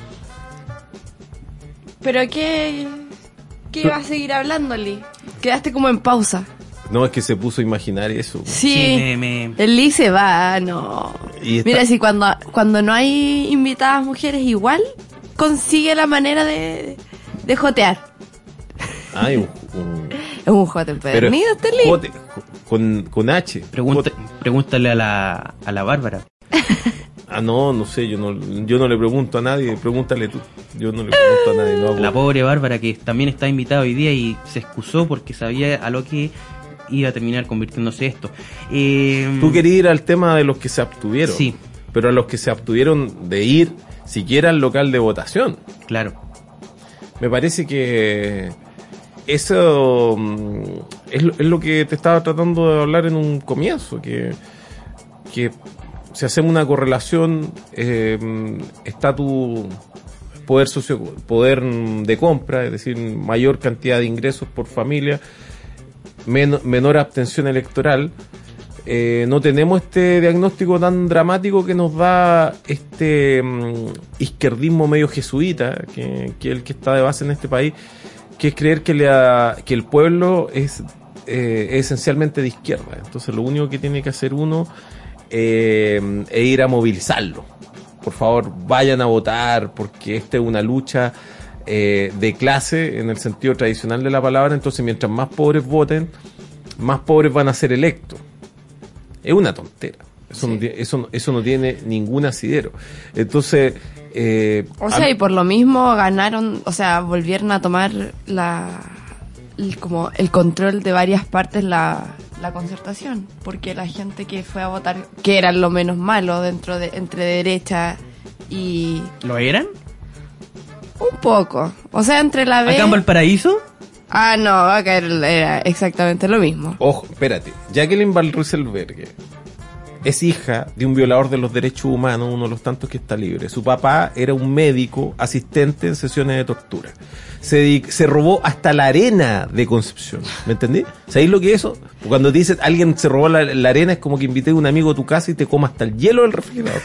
¿Pero qué, qué iba a seguir hablando, Lee? Quedaste como en pausa. No, es que se puso a imaginar eso. Sí, Sí, me- me- el Lee se va, no. Y esta- Mira, si cuando, cuando no hay invitadas mujeres, igual consigue la manera de, de jotear. Ay, un, un- Es un jote empedernido este Lee. jote, jo- con, con H. Pregunta, Jote. pregúntale a la, a la Bárbara. Ah, no, no sé, yo no, yo no le pregunto a nadie, pregúntale tú. Yo no le pregunto a nadie. No hago... La pobre Bárbara, que también está invitada hoy día y se excusó porque sabía a lo que iba a terminar convirtiéndose esto. Eh, Tú querías ir al tema de los que se abstuvieron. Sí. Pero a los que se abstuvieron de ir siquiera al local de votación. Claro. Me parece que eso es lo, es lo que te estaba tratando de hablar en un comienzo, que, que si hacemos una correlación, eh, está tu poder socio, poder de compra, es decir, mayor cantidad de ingresos por familia, men, menor abstención electoral. Eh, no tenemos este diagnóstico tan dramático que nos da este um, izquierdismo medio jesuita, que, que es el que está de base en este país, que es creer que, la, que el pueblo es, eh, es esencialmente de izquierda. Entonces lo único que tiene que hacer uno eh, es ir a movilizarlo. Por favor, vayan a votar, porque esta es una lucha eh, de clase en el sentido tradicional de la palabra. Entonces mientras más pobres voten, más pobres van a ser electos. Es una tontera. Eso, sí. no, eso, eso no tiene ningún asidero. Entonces... Eh, o sea, a... y por lo mismo ganaron, o sea, volvieron a tomar la el, como el control de varias partes la, la concertación. Porque la gente que fue a votar, que era lo menos malo dentro de entre derecha y... ¿Lo eran? Un poco. O sea, entre la B... ¿Acá en Valparaíso? Ah, no, acá era exactamente lo mismo. Ojo, espérate. Jacqueline Van Rysselberghe es hija de un violador de los derechos humanos, uno de los tantos que está libre. Su papá era un médico asistente en sesiones de tortura. Se, se robó hasta la arena de Concepción. ¿Me entendí? ¿Sabéis lo que es eso? Cuando te dicen alguien se robó la, la arena, es como que invité a un amigo a tu casa y te coma hasta el hielo del refrigerador.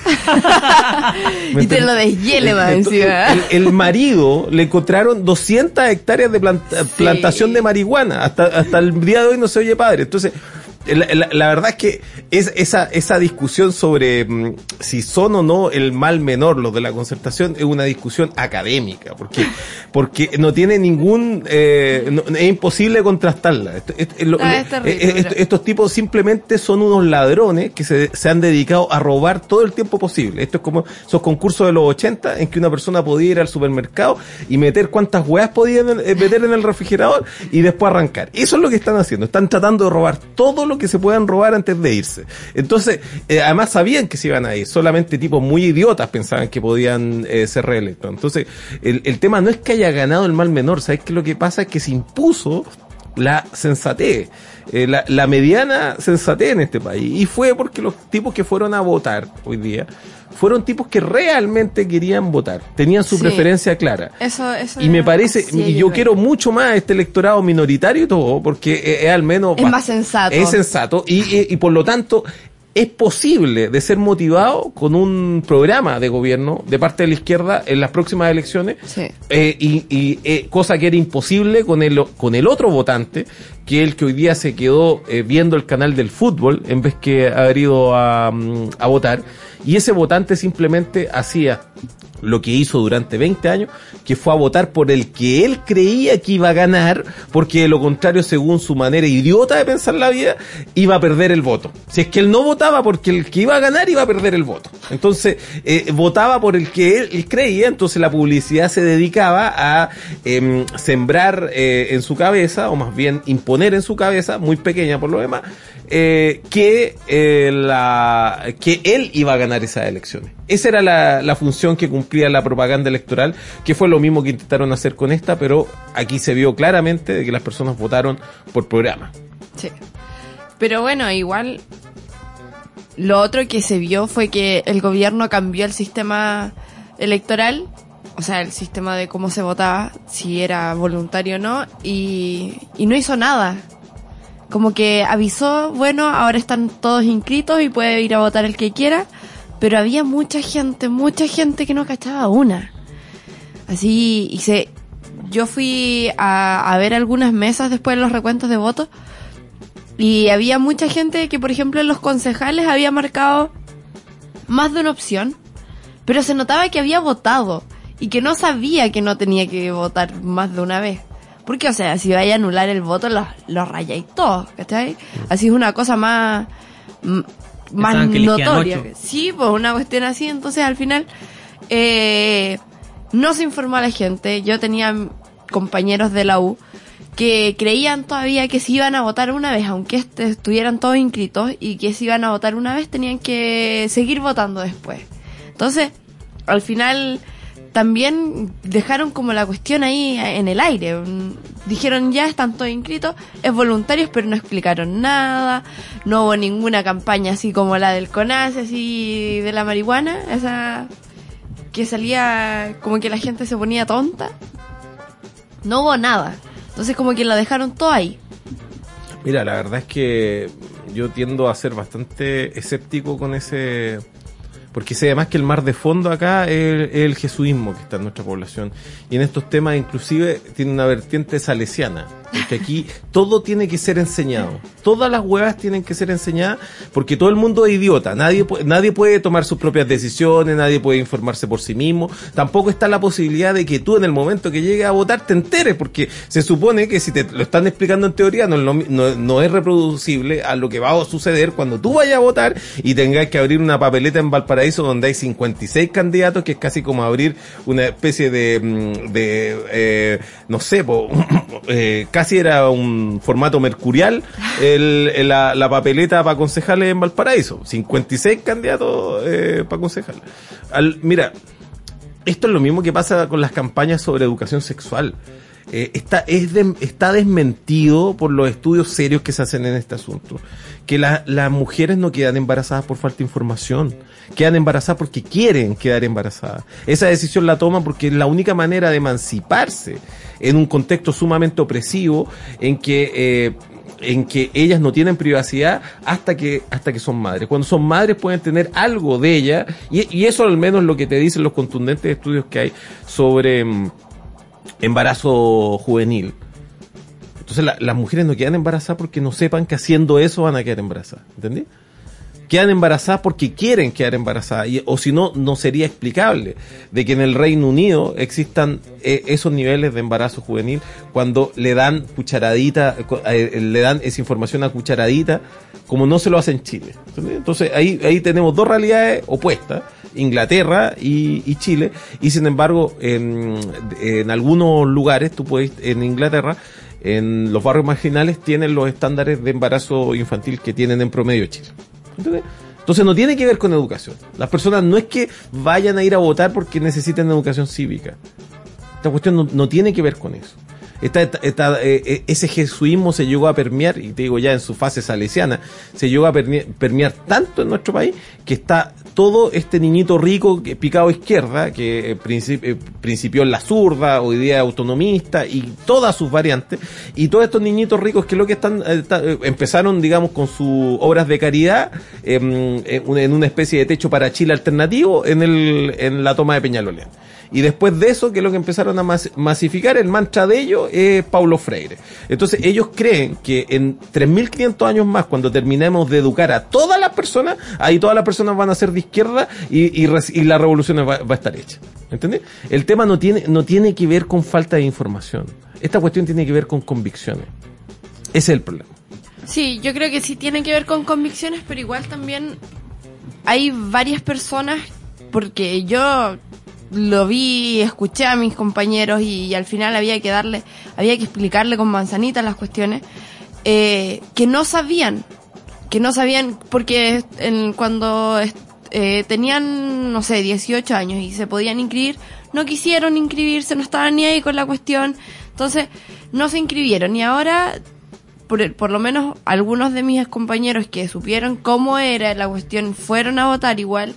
Y te lo deshiele más encima. El, el marido le encontraron doscientas hectáreas de planta, sí. plantación de marihuana. Hasta, hasta el día de hoy no se oye padre. Entonces... La, la, la verdad es que es esa esa discusión sobre mmm, si son o no el mal menor los de la concertación es una discusión académica, porque porque no tiene ningún eh, no, es imposible contrastarla. Esto, esto, lo, ah, es terrible, esto, estos tipos simplemente son unos ladrones que se, se han dedicado a robar todo el tiempo posible. Esto es como esos concursos de los ochenta en que una persona podía ir al supermercado y meter cuantas hueás podían meter en el refrigerador y después arrancar. Eso es lo que están haciendo. Están tratando de robar todo lo que se puedan robar antes de irse. Entonces, eh, además sabían que se iban a ir, solamente tipos muy idiotas pensaban que podían eh, ser reelectos. Entonces, el, el tema no es que haya ganado el mal menor, ¿sabes qué? Lo que pasa es que se impuso la sensatez, eh, la, la mediana sensatez en este país, y fue porque los tipos que fueron a votar hoy día fueron tipos que realmente querían votar, tenían su sí. preferencia clara. Eso, eso y me parece, sí, y yo quiero mucho más este electorado minoritario y todo, porque es, es al menos... Es más sensato. Es sensato, y, y, y por lo tanto... es posible de ser motivado con un programa de gobierno de parte de la izquierda en las próximas elecciones, sí. eh, y, y eh, cosa que era imposible con el con el otro votante, que es el que hoy día se quedó eh, viendo el canal del fútbol en vez que haber ido a, a votar, y ese votante simplemente hacía lo que hizo durante veinte años, que fue a votar por el que él creía que iba a ganar, porque de lo contrario, según su manera idiota de pensar la vida, iba a perder el voto. Si es que él no votaba porque el que iba a ganar iba a perder el voto. Entonces, eh, votaba por el que él, él creía, entonces la publicidad se dedicaba a eh, sembrar eh, en su cabeza, o más bien imponer en su cabeza, muy pequeña por lo demás, eh, que, eh, la, que él iba a ganar esas elecciones. Esa era la, la función que cumplía la propaganda electoral, que fue lo mismo que intentaron hacer con esta, pero aquí se vio claramente de que las personas votaron por programa. Sí. Pero bueno, igual lo otro que se vio fue que el gobierno cambió el sistema electoral, o sea, el sistema de cómo se votaba, si era voluntario o no, y, y no hizo nada. Como que avisó, bueno, ahora están todos inscritos y puede ir a votar el que quiera, pero había mucha gente, mucha gente que no cachaba una. Así, y se, yo fui a, a ver algunas mesas después de los recuentos de votos, y había mucha gente que, por ejemplo, en los concejales había marcado más de una opción, pero se notaba que había votado, y que no sabía que no tenía que votar más de una vez. Porque, o sea, si vaya a anular el voto, lo, lo rayáis todo, ¿cachai? Así es una cosa más... más Pensaban que elegían notoria. ocho. Sí, pues una cuestión así, entonces al final eh, no se informó a la gente. Yo tenía compañeros de la U que creían todavía que si iban a votar una vez, aunque est- estuvieran todos inscritos, y que si iban a votar una vez tenían que seguir votando después. Entonces, al final también dejaron como la cuestión ahí en el aire. Dijeron, ya están todos inscritos, es voluntarios, pero no explicaron nada. No hubo ninguna campaña así como la del CONASE, así de la marihuana, esa que salía como que la gente se ponía tonta. No hubo nada. Entonces como que la dejaron todo ahí. Mira, la verdad es que yo tiendo a ser bastante escéptico con ese... Porque sé además que el mar de fondo acá es, es el jesuismo que está en nuestra población. Y en estos temas inclusive tiene una vertiente salesiana. Porque aquí todo tiene que ser enseñado. Todas las huevas tienen que ser enseñadas porque todo el mundo es idiota. Nadie, pu- nadie puede tomar sus propias decisiones, nadie puede informarse por sí mismo. Tampoco está la posibilidad de que tú en el momento que llegues a votar te enteres, porque se supone que si te lo están explicando en teoría no, es lo mi- no, no es reproducible a lo que va a suceder cuando tú vayas a votar y tengas que abrir una papeleta en Valparaíso donde hay cincuenta y seis candidatos, que es casi como abrir una especie de, mm, de eh, no sé, po, eh, casi era un formato mercurial el, el- la, la papeleta para concejales en Valparaíso. cincuenta y seis candidatos eh, para concejales. Al, mira, esto es lo mismo que pasa con las campañas sobre educación sexual. Eh, está, es de- está desmentido por los estudios serios que se hacen en este asunto. Que la- las mujeres no quedan embarazadas por falta de información. Quedan embarazadas porque quieren quedar embarazadas. Esa decisión la toman porque es la única manera de emanciparse en un contexto sumamente opresivo en que... Eh, en que ellas no tienen privacidad hasta que hasta que son madres. Cuando son madres pueden tener algo de ella, y, y eso al menos es lo que te dicen los contundentes estudios que hay sobre mm, embarazo juvenil. Entonces la- las mujeres no quedan embarazadas porque no sepan que haciendo eso van a quedar embarazadas, ¿entendí? Quedan embarazadas porque quieren quedar embarazadas, y, o si no, no sería explicable de que en el Reino Unido existan eh, esos niveles de embarazo juvenil cuando le dan cucharadita, eh, le dan esa información a cucharadita, como no se lo hace en Chile. ¿Entendí? Entonces ahí ahí tenemos dos realidades opuestas, Inglaterra y, y Chile, y sin embargo en, en algunos lugares, tú puedes, en Inglaterra, en los barrios marginales tienen los estándares de embarazo infantil que tienen en promedio Chile. ¿Entendés? Entonces no tiene que ver con educación. Las personas no es que vayan a ir a votar porque necesitan educación cívica. Esta cuestión no, no tiene que ver con eso. Esta, esta, esta, eh, ese jesuismo se llegó a permear, y te digo ya en su fase salesiana, se llegó a permear, permear tanto en nuestro país que está todo este niñito rico que, picado a izquierda, que eh, princip, eh, principió en la zurda, hoy día es autonomista y todas sus variantes, y todos estos niñitos ricos que lo que están eh, está, eh, empezaron, digamos, con sus obras de caridad eh, en, en una especie de techo para Chile alternativo en, el, en la toma de Peñalolén. Y después de eso, que es lo que empezaron a mas- masificar, el mantra de ellos es Paulo Freire. Entonces ellos creen que en tres mil quinientos años más, cuando terminemos de educar a todas las personas, ahí todas las personas van a ser de izquierda y, y, res- y la revolución va, va a estar hecha. ¿Entendés? El tema no tiene, no tiene que ver con falta de información. Esta cuestión tiene que ver con convicciones. Ese es el problema. Sí, yo creo que sí tiene que ver con convicciones, pero igual también hay varias personas, porque yo lo vi, escuché a mis compañeros y, y al final había que darle, había que explicarle con manzanitas las cuestiones, eh, que no sabían, que no sabían, porque en, cuando eh, tenían, no sé, dieciocho años y se podían inscribir, no quisieron inscribirse, no estaban ni ahí con la cuestión, entonces no se inscribieron, y ahora por, por lo menos algunos de mis compañeros que supieron cómo era la cuestión fueron a votar igual,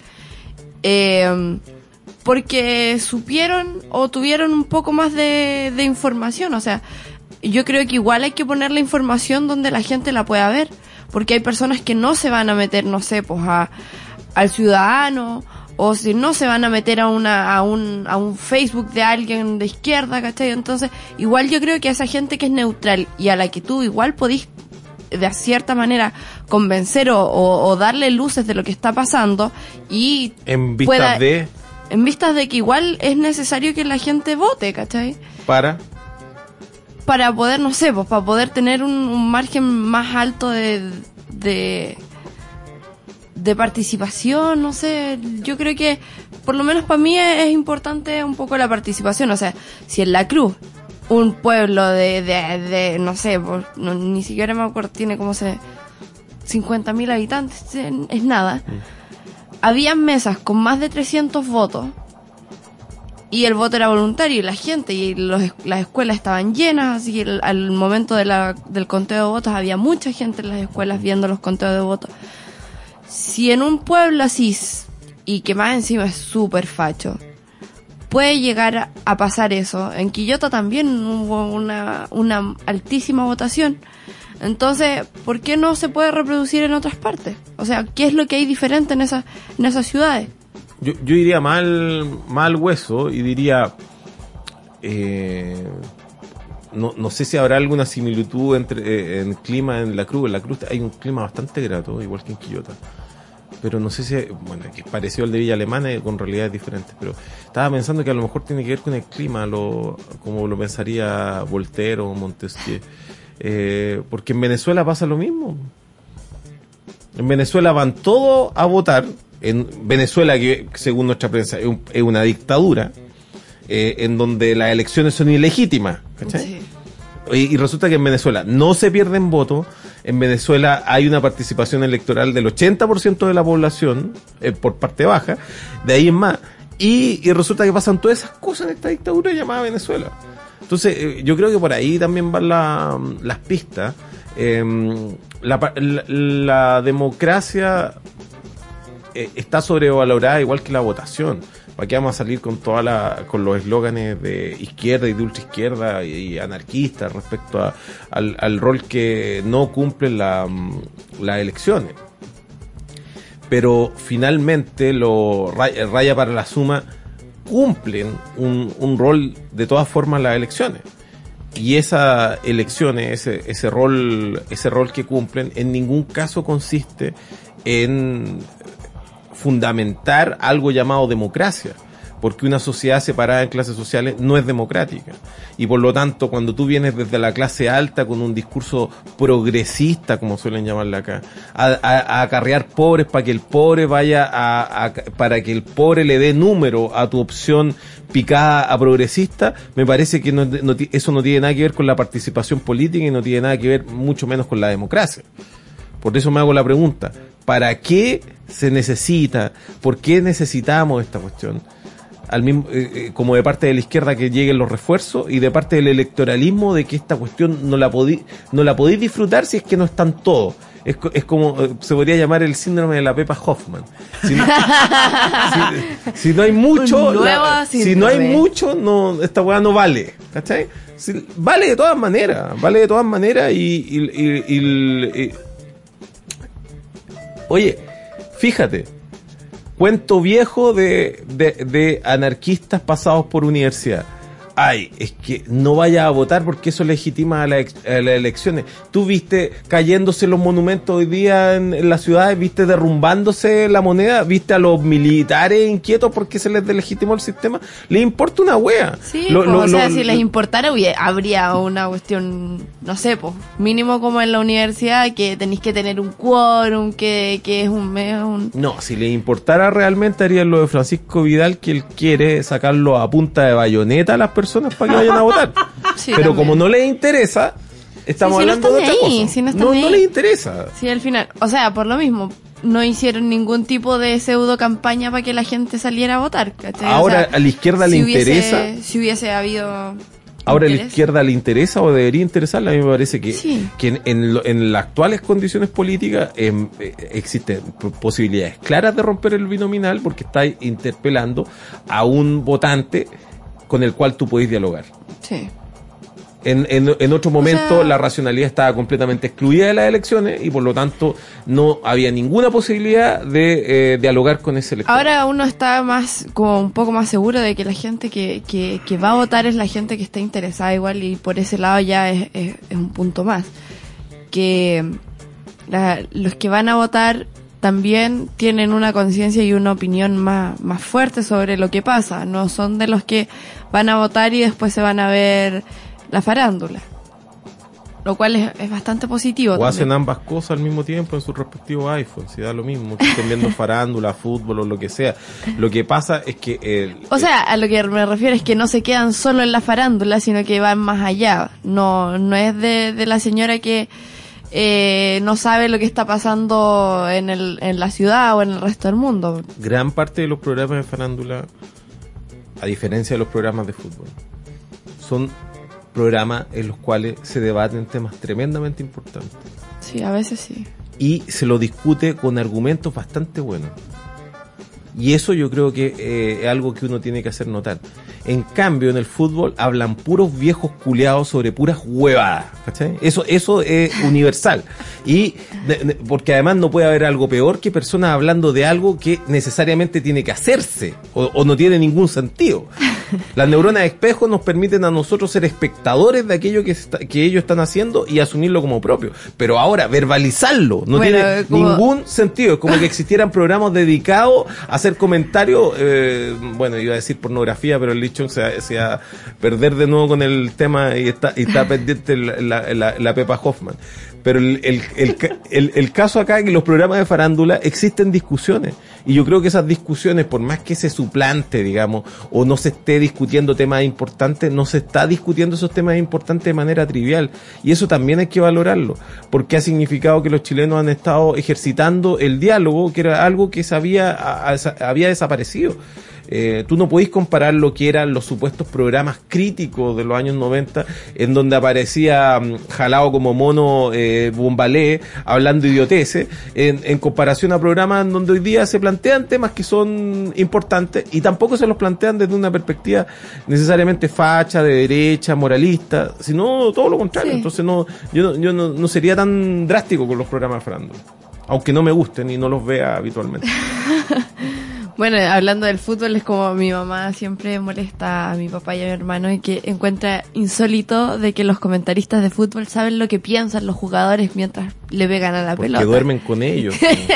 eh, porque supieron o tuvieron un poco más de, de información. O sea, yo creo que igual hay que poner la información donde la gente la pueda ver, porque hay personas que no se van a meter, no sé, pues a, al Ciudadano, o si no se van a meter a una a un a un Facebook de alguien de izquierda, ¿cachai? Entonces, igual yo creo que a esa gente que es neutral y a la que tú igual podís de cierta manera convencer o, o, o darle luces de lo que está pasando, y En vistas pueda, de... en vistas de que igual es necesario que la gente vote, ¿cachai? Para... Para poder, no sé, pues para poder tener un, un margen más alto de, de de participación, no sé, yo creo que por lo menos para mí es, es importante un poco la participación, o sea, si en La Cruz, un pueblo de, de, de no sé, por, no, ni siquiera me acuerdo, tiene como se cincuenta mil habitantes, es nada, habían mesas con más de trescientos votos, y el voto era voluntario, y la gente y los, las escuelas estaban llenas, así que el, al momento de la, del conteo de votos había mucha gente en las escuelas viendo los conteos de votos. Si en un pueblo así, y que más encima es súper facho, puede llegar a, a pasar eso, en Quillota también hubo una, una altísima votación, entonces, ¿por qué no se puede reproducir en otras partes? O sea, ¿qué es lo que hay diferente en esas, en esas ciudades? Yo, yo iría mal, mal hueso y diría, eh, no, no sé si habrá alguna similitud entre eh, en clima en La Cruz. En La Cruz hay un clima bastante grato, igual que en Quillota. Pero no sé si, bueno, que es parecido al de Villa Alemana y con realidades diferentes. Pero estaba pensando que a lo mejor tiene que ver con el clima, lo, como lo pensaría Voltaire o Montesquieu. Eh, porque en Venezuela pasa lo mismo. En Venezuela van todos a votar. En Venezuela, que según nuestra prensa es, un, es una dictadura, eh, en donde las elecciones son ilegítimas, ¿cachai? Sí. Y, y resulta que en Venezuela no se pierden votos. En Venezuela hay una participación electoral del ochenta por ciento de la población, eh, por parte baja, de ahí en más. Y, y resulta que pasan todas esas cosas en esta dictadura llamada Venezuela. Entonces, eh, yo creo que por ahí también van la, las pistas. Eh, la, la, la democracia está sobrevalorada igual que la votación. ¿Para qué vamos a salir con toda la, con los eslóganes de izquierda y de ultraizquierda y, y anarquistas respecto a, al, al rol que no cumplen la, las elecciones? Pero finalmente lo raya, raya para la suma, cumplen un, un rol de todas formas las elecciones. Y esas elecciones, ese, ese rol, ese rol que cumplen, en ningún caso consiste en fundamentar algo llamado democracia, porque una sociedad separada en clases sociales no es democrática, y por lo tanto cuando tú vienes desde la clase alta con un discurso progresista, como suelen llamarle acá, a, a, a acarrear pobres para que el pobre vaya a, a para que el pobre le dé número a tu opción picada a progresista, me parece que no, no, eso no tiene nada que ver con la participación política y no tiene nada que ver mucho menos con la democracia. Por eso me hago la pregunta, ¿para qué se necesita? ¿Por qué necesitamos esta cuestión? Al mismo, eh, como de parte de la izquierda que lleguen los refuerzos y de parte del electoralismo de que esta cuestión no la podí, no la podéis disfrutar si es que no están todos. Es, es como, eh, se podría llamar el síndrome de la Pepa Hoffman. Si no, si, si no hay mucho, la, si no hay mucho, no, esta weá no vale, ¿cachai? Si, vale de todas maneras, vale de todas maneras y, y, y, y, y oye, fíjate, cuento viejo de, de, de anarquistas pasados por universidad. Ay, es que no vayas a votar porque eso legitima a, la ex, a las elecciones. Tú viste cayéndose los monumentos hoy día en, en las ciudades, viste derrumbándose la moneda, viste a los militares inquietos porque se les delegitimó el sistema. ¿Les importa una wea? Sí, lo, pues, lo, o sea, lo, si les importara habría una cuestión, no sé, pues mínimo como en la universidad, que tenéis que tener un quórum, que, que es un, un... No, si les importara realmente harían lo de Francisco Vidal, que él quiere sacarlo a punta de bayoneta a las personas para que vayan a votar. Sí, pero también, como no les interesa, estamos sí, si hablando no de otra ahí, cosa. Si no, no, no les interesa. Sí, al final, o sea, por lo mismo, no hicieron ningún tipo de pseudo campaña para que la gente saliera a votar, ¿cachai? Ahora, o sea, a la izquierda si le hubiese, interesa. Si hubiese habido... Ahora, interés. ¿a la izquierda le interesa o debería interesarle? A mí me parece que, sí. que en, en, lo, en las actuales condiciones políticas eh, eh, existen posibilidades claras de romper el binominal porque está interpelando a un votante con el cual tú podés dialogar. Sí. En, en, en otro momento, o sea, la racionalidad estaba completamente excluida de las elecciones y por lo tanto no había ninguna posibilidad de eh, dialogar con ese elector. Ahora uno está más, como un poco más seguro de que la gente que, que, que va a votar es la gente que está interesada igual, y por ese lado ya es, es, es un punto más. Que la, los que van a votar también tienen una conciencia y una opinión más, más fuerte sobre lo que pasa. No son de los que van a votar y después se van a ver la farándula. lo cual es, es bastante positivo. O también. hacen ambas cosas al mismo tiempo en sus respectivos iPhones, si da lo mismo, que estén viendo farándula, fútbol o lo que sea. Lo que pasa es que... El, O sea, a lo que me refiero es que no se quedan solo en la farándula, sino que van más allá. No, no es de, de la señora que eh, no sabe lo que está pasando en, el, en la ciudad o en el resto del mundo. gran parte de los programas de farándula, a diferencia de los programas de fútbol, son programas en los cuales se debaten temas tremendamente importantes. Sí, a veces sí. Y se lo discute con argumentos bastante buenos. Y eso yo creo que eh, es algo que uno tiene que hacer notar. En cambio, en el fútbol hablan puros viejos culeados sobre puras huevadas, ¿cachai? Eso, eso es universal. Y de, de, porque además no puede haber algo peor que personas hablando de algo que necesariamente tiene que hacerse o, o no tiene ningún sentido. Las neuronas de espejo nos permiten a nosotros ser espectadores de aquello que, está, que ellos están haciendo y asumirlo como propio. Pero ahora, verbalizarlo no Bueno, tiene como... ningún sentido. Es como que existieran programas dedicados a hacer comentarios, eh, bueno, iba a decir pornografía, pero el Lichón se, se va a perder de nuevo con el tema y está, y está pendiente la, la, la, la Pepa Hoffman. Pero el, el, el, el, el caso acá es que en los programas de farándula existen discusiones. Y yo creo que esas discusiones, por más que se suplante, digamos, o no se esté discutiendo temas importantes, no se está discutiendo esos temas importantes de manera trivial. Y eso también hay que valorarlo, porque ha significado que los chilenos han estado ejercitando el diálogo, que era algo que se había, a, a, había desaparecido. Eh, tú no podís comparar lo que eran los supuestos programas críticos de los años noventa, en donde aparecía um, jalado como mono eh, Bombalé, hablando idioteces, en, en comparación a programas en donde hoy día se plantean temas que son importantes y tampoco se los plantean desde una perspectiva necesariamente facha, de derecha, moralista, sino todo lo contrario. Sí. Entonces no, yo, no, yo no, no sería tan drástico con los programas de farándula, aunque no me gusten y no los vea habitualmente. Bueno, hablando del fútbol, es como mi mamá siempre molesta a mi papá y a mi hermano y que encuentra insólito de que los comentaristas de fútbol saben lo que piensan los jugadores mientras le pegan a la Porque pelota. duermen con ellos.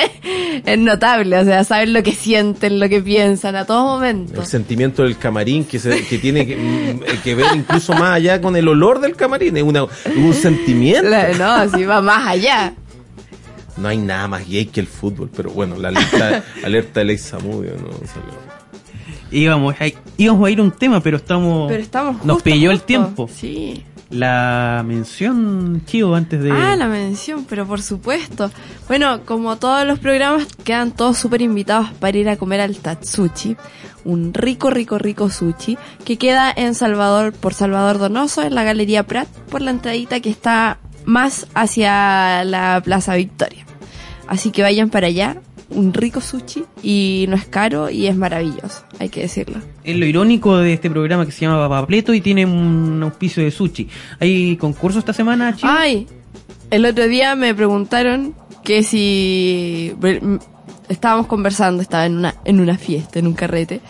Es notable, o sea, saben lo que sienten, lo que piensan a todo momento. El sentimiento del camarín que, se, que tiene que, que ver incluso más allá con el olor del camarín, es una, un sentimiento. La- no, sí, va más allá. No hay nada más gay que el fútbol, pero bueno, la alerta, alerta de ley Samudio no salió. Íbamos a, íbamos a ir a un tema, pero estamos... Pero estamos justo, nos pilló el justo. tiempo. Sí. La mención, Chivo, antes de... Ah, la mención, pero por supuesto. Bueno, como todos los programas, quedan todos súper invitados para ir a comer al Tatsuchi. Un rico, rico, rico sushi que queda en Salvador, por Salvador Donoso, en la Galería Prat, por la entradita que está más hacia la Plaza Victoria. Así que vayan para allá, un rico sushi, y no es caro y es maravilloso, hay que decirlo. Es lo irónico de este programa que se llama Papapleto y tiene un auspicio de sushi. ¿Hay concurso esta semana, Chivo? Ay, el otro día me preguntaron que si... Estábamos conversando, estaba en una en una fiesta, en un carrete,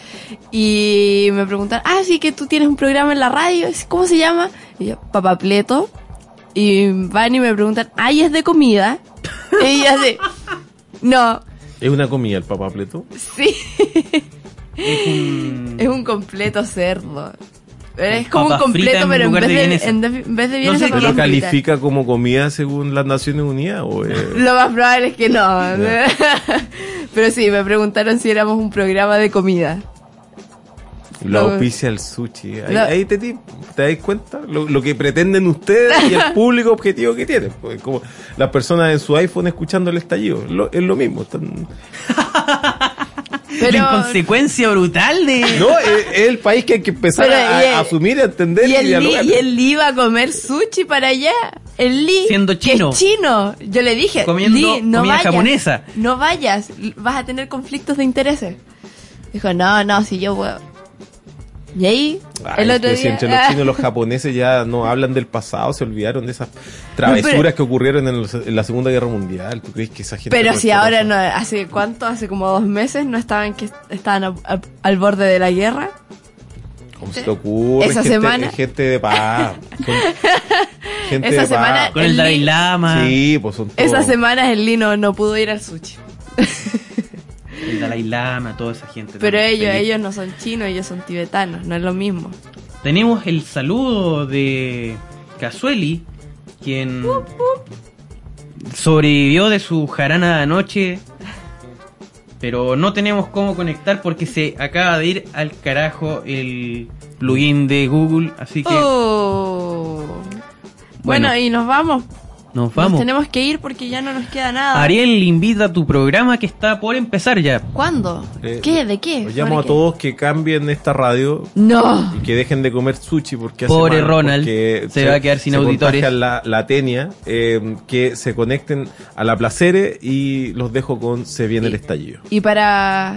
y me preguntaron, ah, sí, que tú tienes un programa en la radio, ¿cómo se llama? Y yo, Papapleto. Y van y me preguntan, ay, ¿es de comida? Y yo así, no, ¿Es una comida el papapleto? sí, Es un... es un completo cerdo. Es como un papas fritas completo, en pero en lugar vez de de, vienesa. en, de- en vez de No vienesa, sé, papas ¿Pero fritas. califica como comida según las Naciones Unidas? O es... Lo más probable es que no. Pero sí, me preguntaron si éramos un programa de comida. Lo No. auspicia el sushi. Ahí, No. ahí te, te das cuenta lo, lo que pretenden ustedes y el público objetivo que tienen. Pues como las personas en su iPhone escuchando el estallido. Lo- es lo mismo. Están... La Pero, inconsecuencia brutal de... No, es, es el país que hay que empezar Pero, a, y el- a asumir, a entender y, y, el Lee, dialogar. y el Lee iba a comer sushi para allá. El Lee, Siendo que chino. es chino. Yo le dije, Comiendo Lee, no comida vayas, japonesa. no vayas, vas a tener conflictos de intereses. Dijo, no, no, si yo puedo. Y ahí, Ay, el otro que si día... entre los chinos y los japoneses ya no hablan del pasado, se olvidaron de esas travesuras Pero- que ocurrieron en, los- en la Segunda Guerra Mundial. ¿Tú crees que esa gente... Pero no si está ahora pasando? no, hace cuánto, hace como dos meses no estaban que estaban a- a- al borde de la guerra. ¿Cómo se te ocurre? Esa gente, semana- gente de paz. Son gente Esa de semana- paz. Con el el Dalai Lee- Lama. Sí, pues son todos... Esas semanas el Lee no, no pudo ir al sushi. El Dalai Lama, toda esa gente. Pero también ellos, feliz. ellos no son chinos, ellos son tibetanos, no es lo mismo. Tenemos el saludo de Casueli, quien sobrevivió de su jarana anoche, pero no tenemos cómo conectar porque se acaba de ir al carajo el plugin de Google, así que Oh. Bueno, Bueno. y nos vamos. nos vamos. Nos tenemos que ir porque ya no nos queda nada. Ariel invita a tu programa que está por empezar ya. ¿Cuándo? Eh, ¿Qué? ¿De qué? Os llamo ¿Sobre a qué? todos que cambien esta radio No. y que dejen de comer sushi porque hace Pobre mal, Ronald, porque se va a quedar sin se auditores. contagia la, la tenia, eh, que se conecten a la Placere y los dejo con Se viene el Y- estallido. Y para...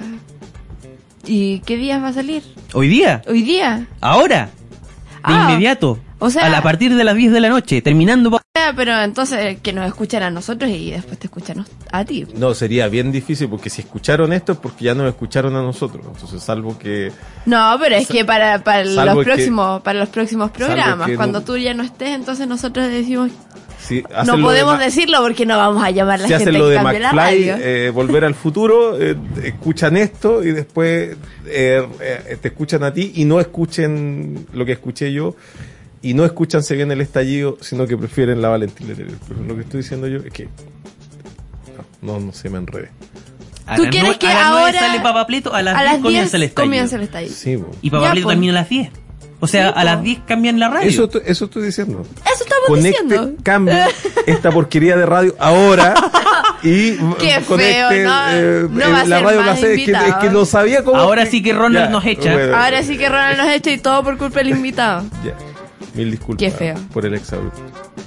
¿Y qué días va a salir? Hoy día, ¿Hoy día? ahora, de Ah, inmediato, o sea- a la partir de las diez de la noche, terminando pa- Ah, pero entonces que nos escuchan a nosotros y después te escuchan a ti. No, sería bien difícil porque si escucharon esto es porque ya no escucharon a nosotros. Entonces, salvo que... No, pero es que para, para Salvo los que- próximos para los próximos programas, que cuando no- tú ya no estés, entonces nosotros decimos Si no hacen lo podemos de Ma- decirlo porque no vamos a llamar a la si gente hacen lo que de cambie la McFly, radio. eh, Volver al Futuro, eh, escuchan esto y después eh, eh, te escuchan a ti y no escuchen lo que escuché yo y no escuchan Se viene el estallido, sino que prefieren la Valentín Letelier. Pero lo que estoy diciendo yo es que no, no se me enrede. a ¿Tú las quieres nue- que a las nueve ahora- sale Papapleto, a las a diez las comienza el diez estallido. comienza el estallido. Sí, bo. Y Papapleto Ya, pues. termina a las diez. O sea, Sí, a las pues. diez cambian la radio. Eso, estoy- eso estoy diciendo. Eso estamos Conecte, diciendo. cambie esta porquería de radio ahora y Qué conecte feo, no, eh, no va a la ser radio más Placere. Es que, es invitados. que no sabía cómo. Ahora sí que Ronald nos echa. Ahora sí que Ronald nos echa y todo por culpa del invitado. Ya. Mil disculpas Qué feo. por el exabrupto.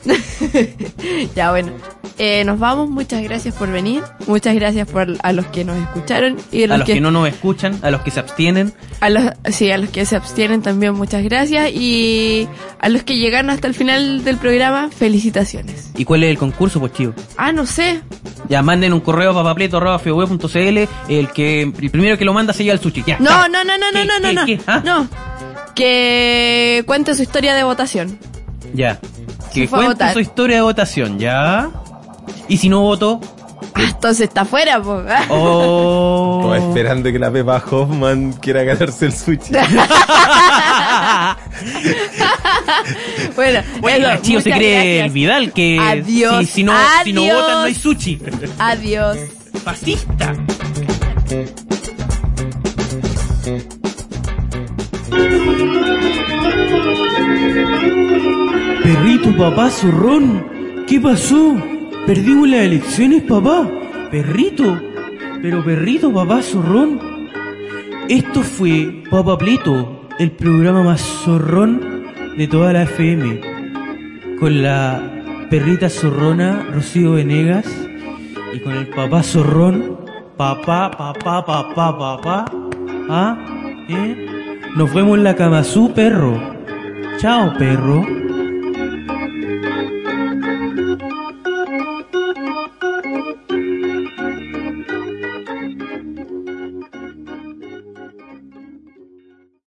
Ya, bueno. Eh, nos vamos. Muchas gracias por venir. Muchas gracias por a los que nos escucharon. Y A los que no nos escuchan, a los que se abstienen. A los, sí, a los que se abstienen también muchas gracias. Y a los que llegaron hasta el final del programa, felicitaciones. ¿Y cuál es el concurso, pues, chivo? Ah, no sé. Ya, manden un correo a papapleto arroba f w punto c l. El que el primero que lo manda se lleva el sushi. Ya, No, chao. no, no, no, no, ¿Qué, no, no, qué, no. qué? ¿Ah? No. Que cuente su historia de votación. Ya. Se Que fue a cuente votar. su historia de votación, ¿ya? Y si no votó, Ah, entonces está fuera, po. oh... Estaba esperando que la Pepa Hoffman quiera ganarse el sushi. Bueno, Bueno, eso, el chico se muchas cree gracias. el Vidal que Adiós, si, si no, si no adiós. votan no hay sushi. Adiós. Fascista. Perrito, papá, zorrón. ¿Qué pasó? ¿Perdimos las elecciones, papá? Perrito. Pero perrito, papá, zorrón. Esto fue Papapleto, el programa más zorrón de toda la F M. Con la perrita zorrona, Rocío Venegas. Y con el papá zorrón, papá, papá, papá, papá. ¿Ah? ¿Eh? Nos vemos en la Kamazú, perro. Chao, perro.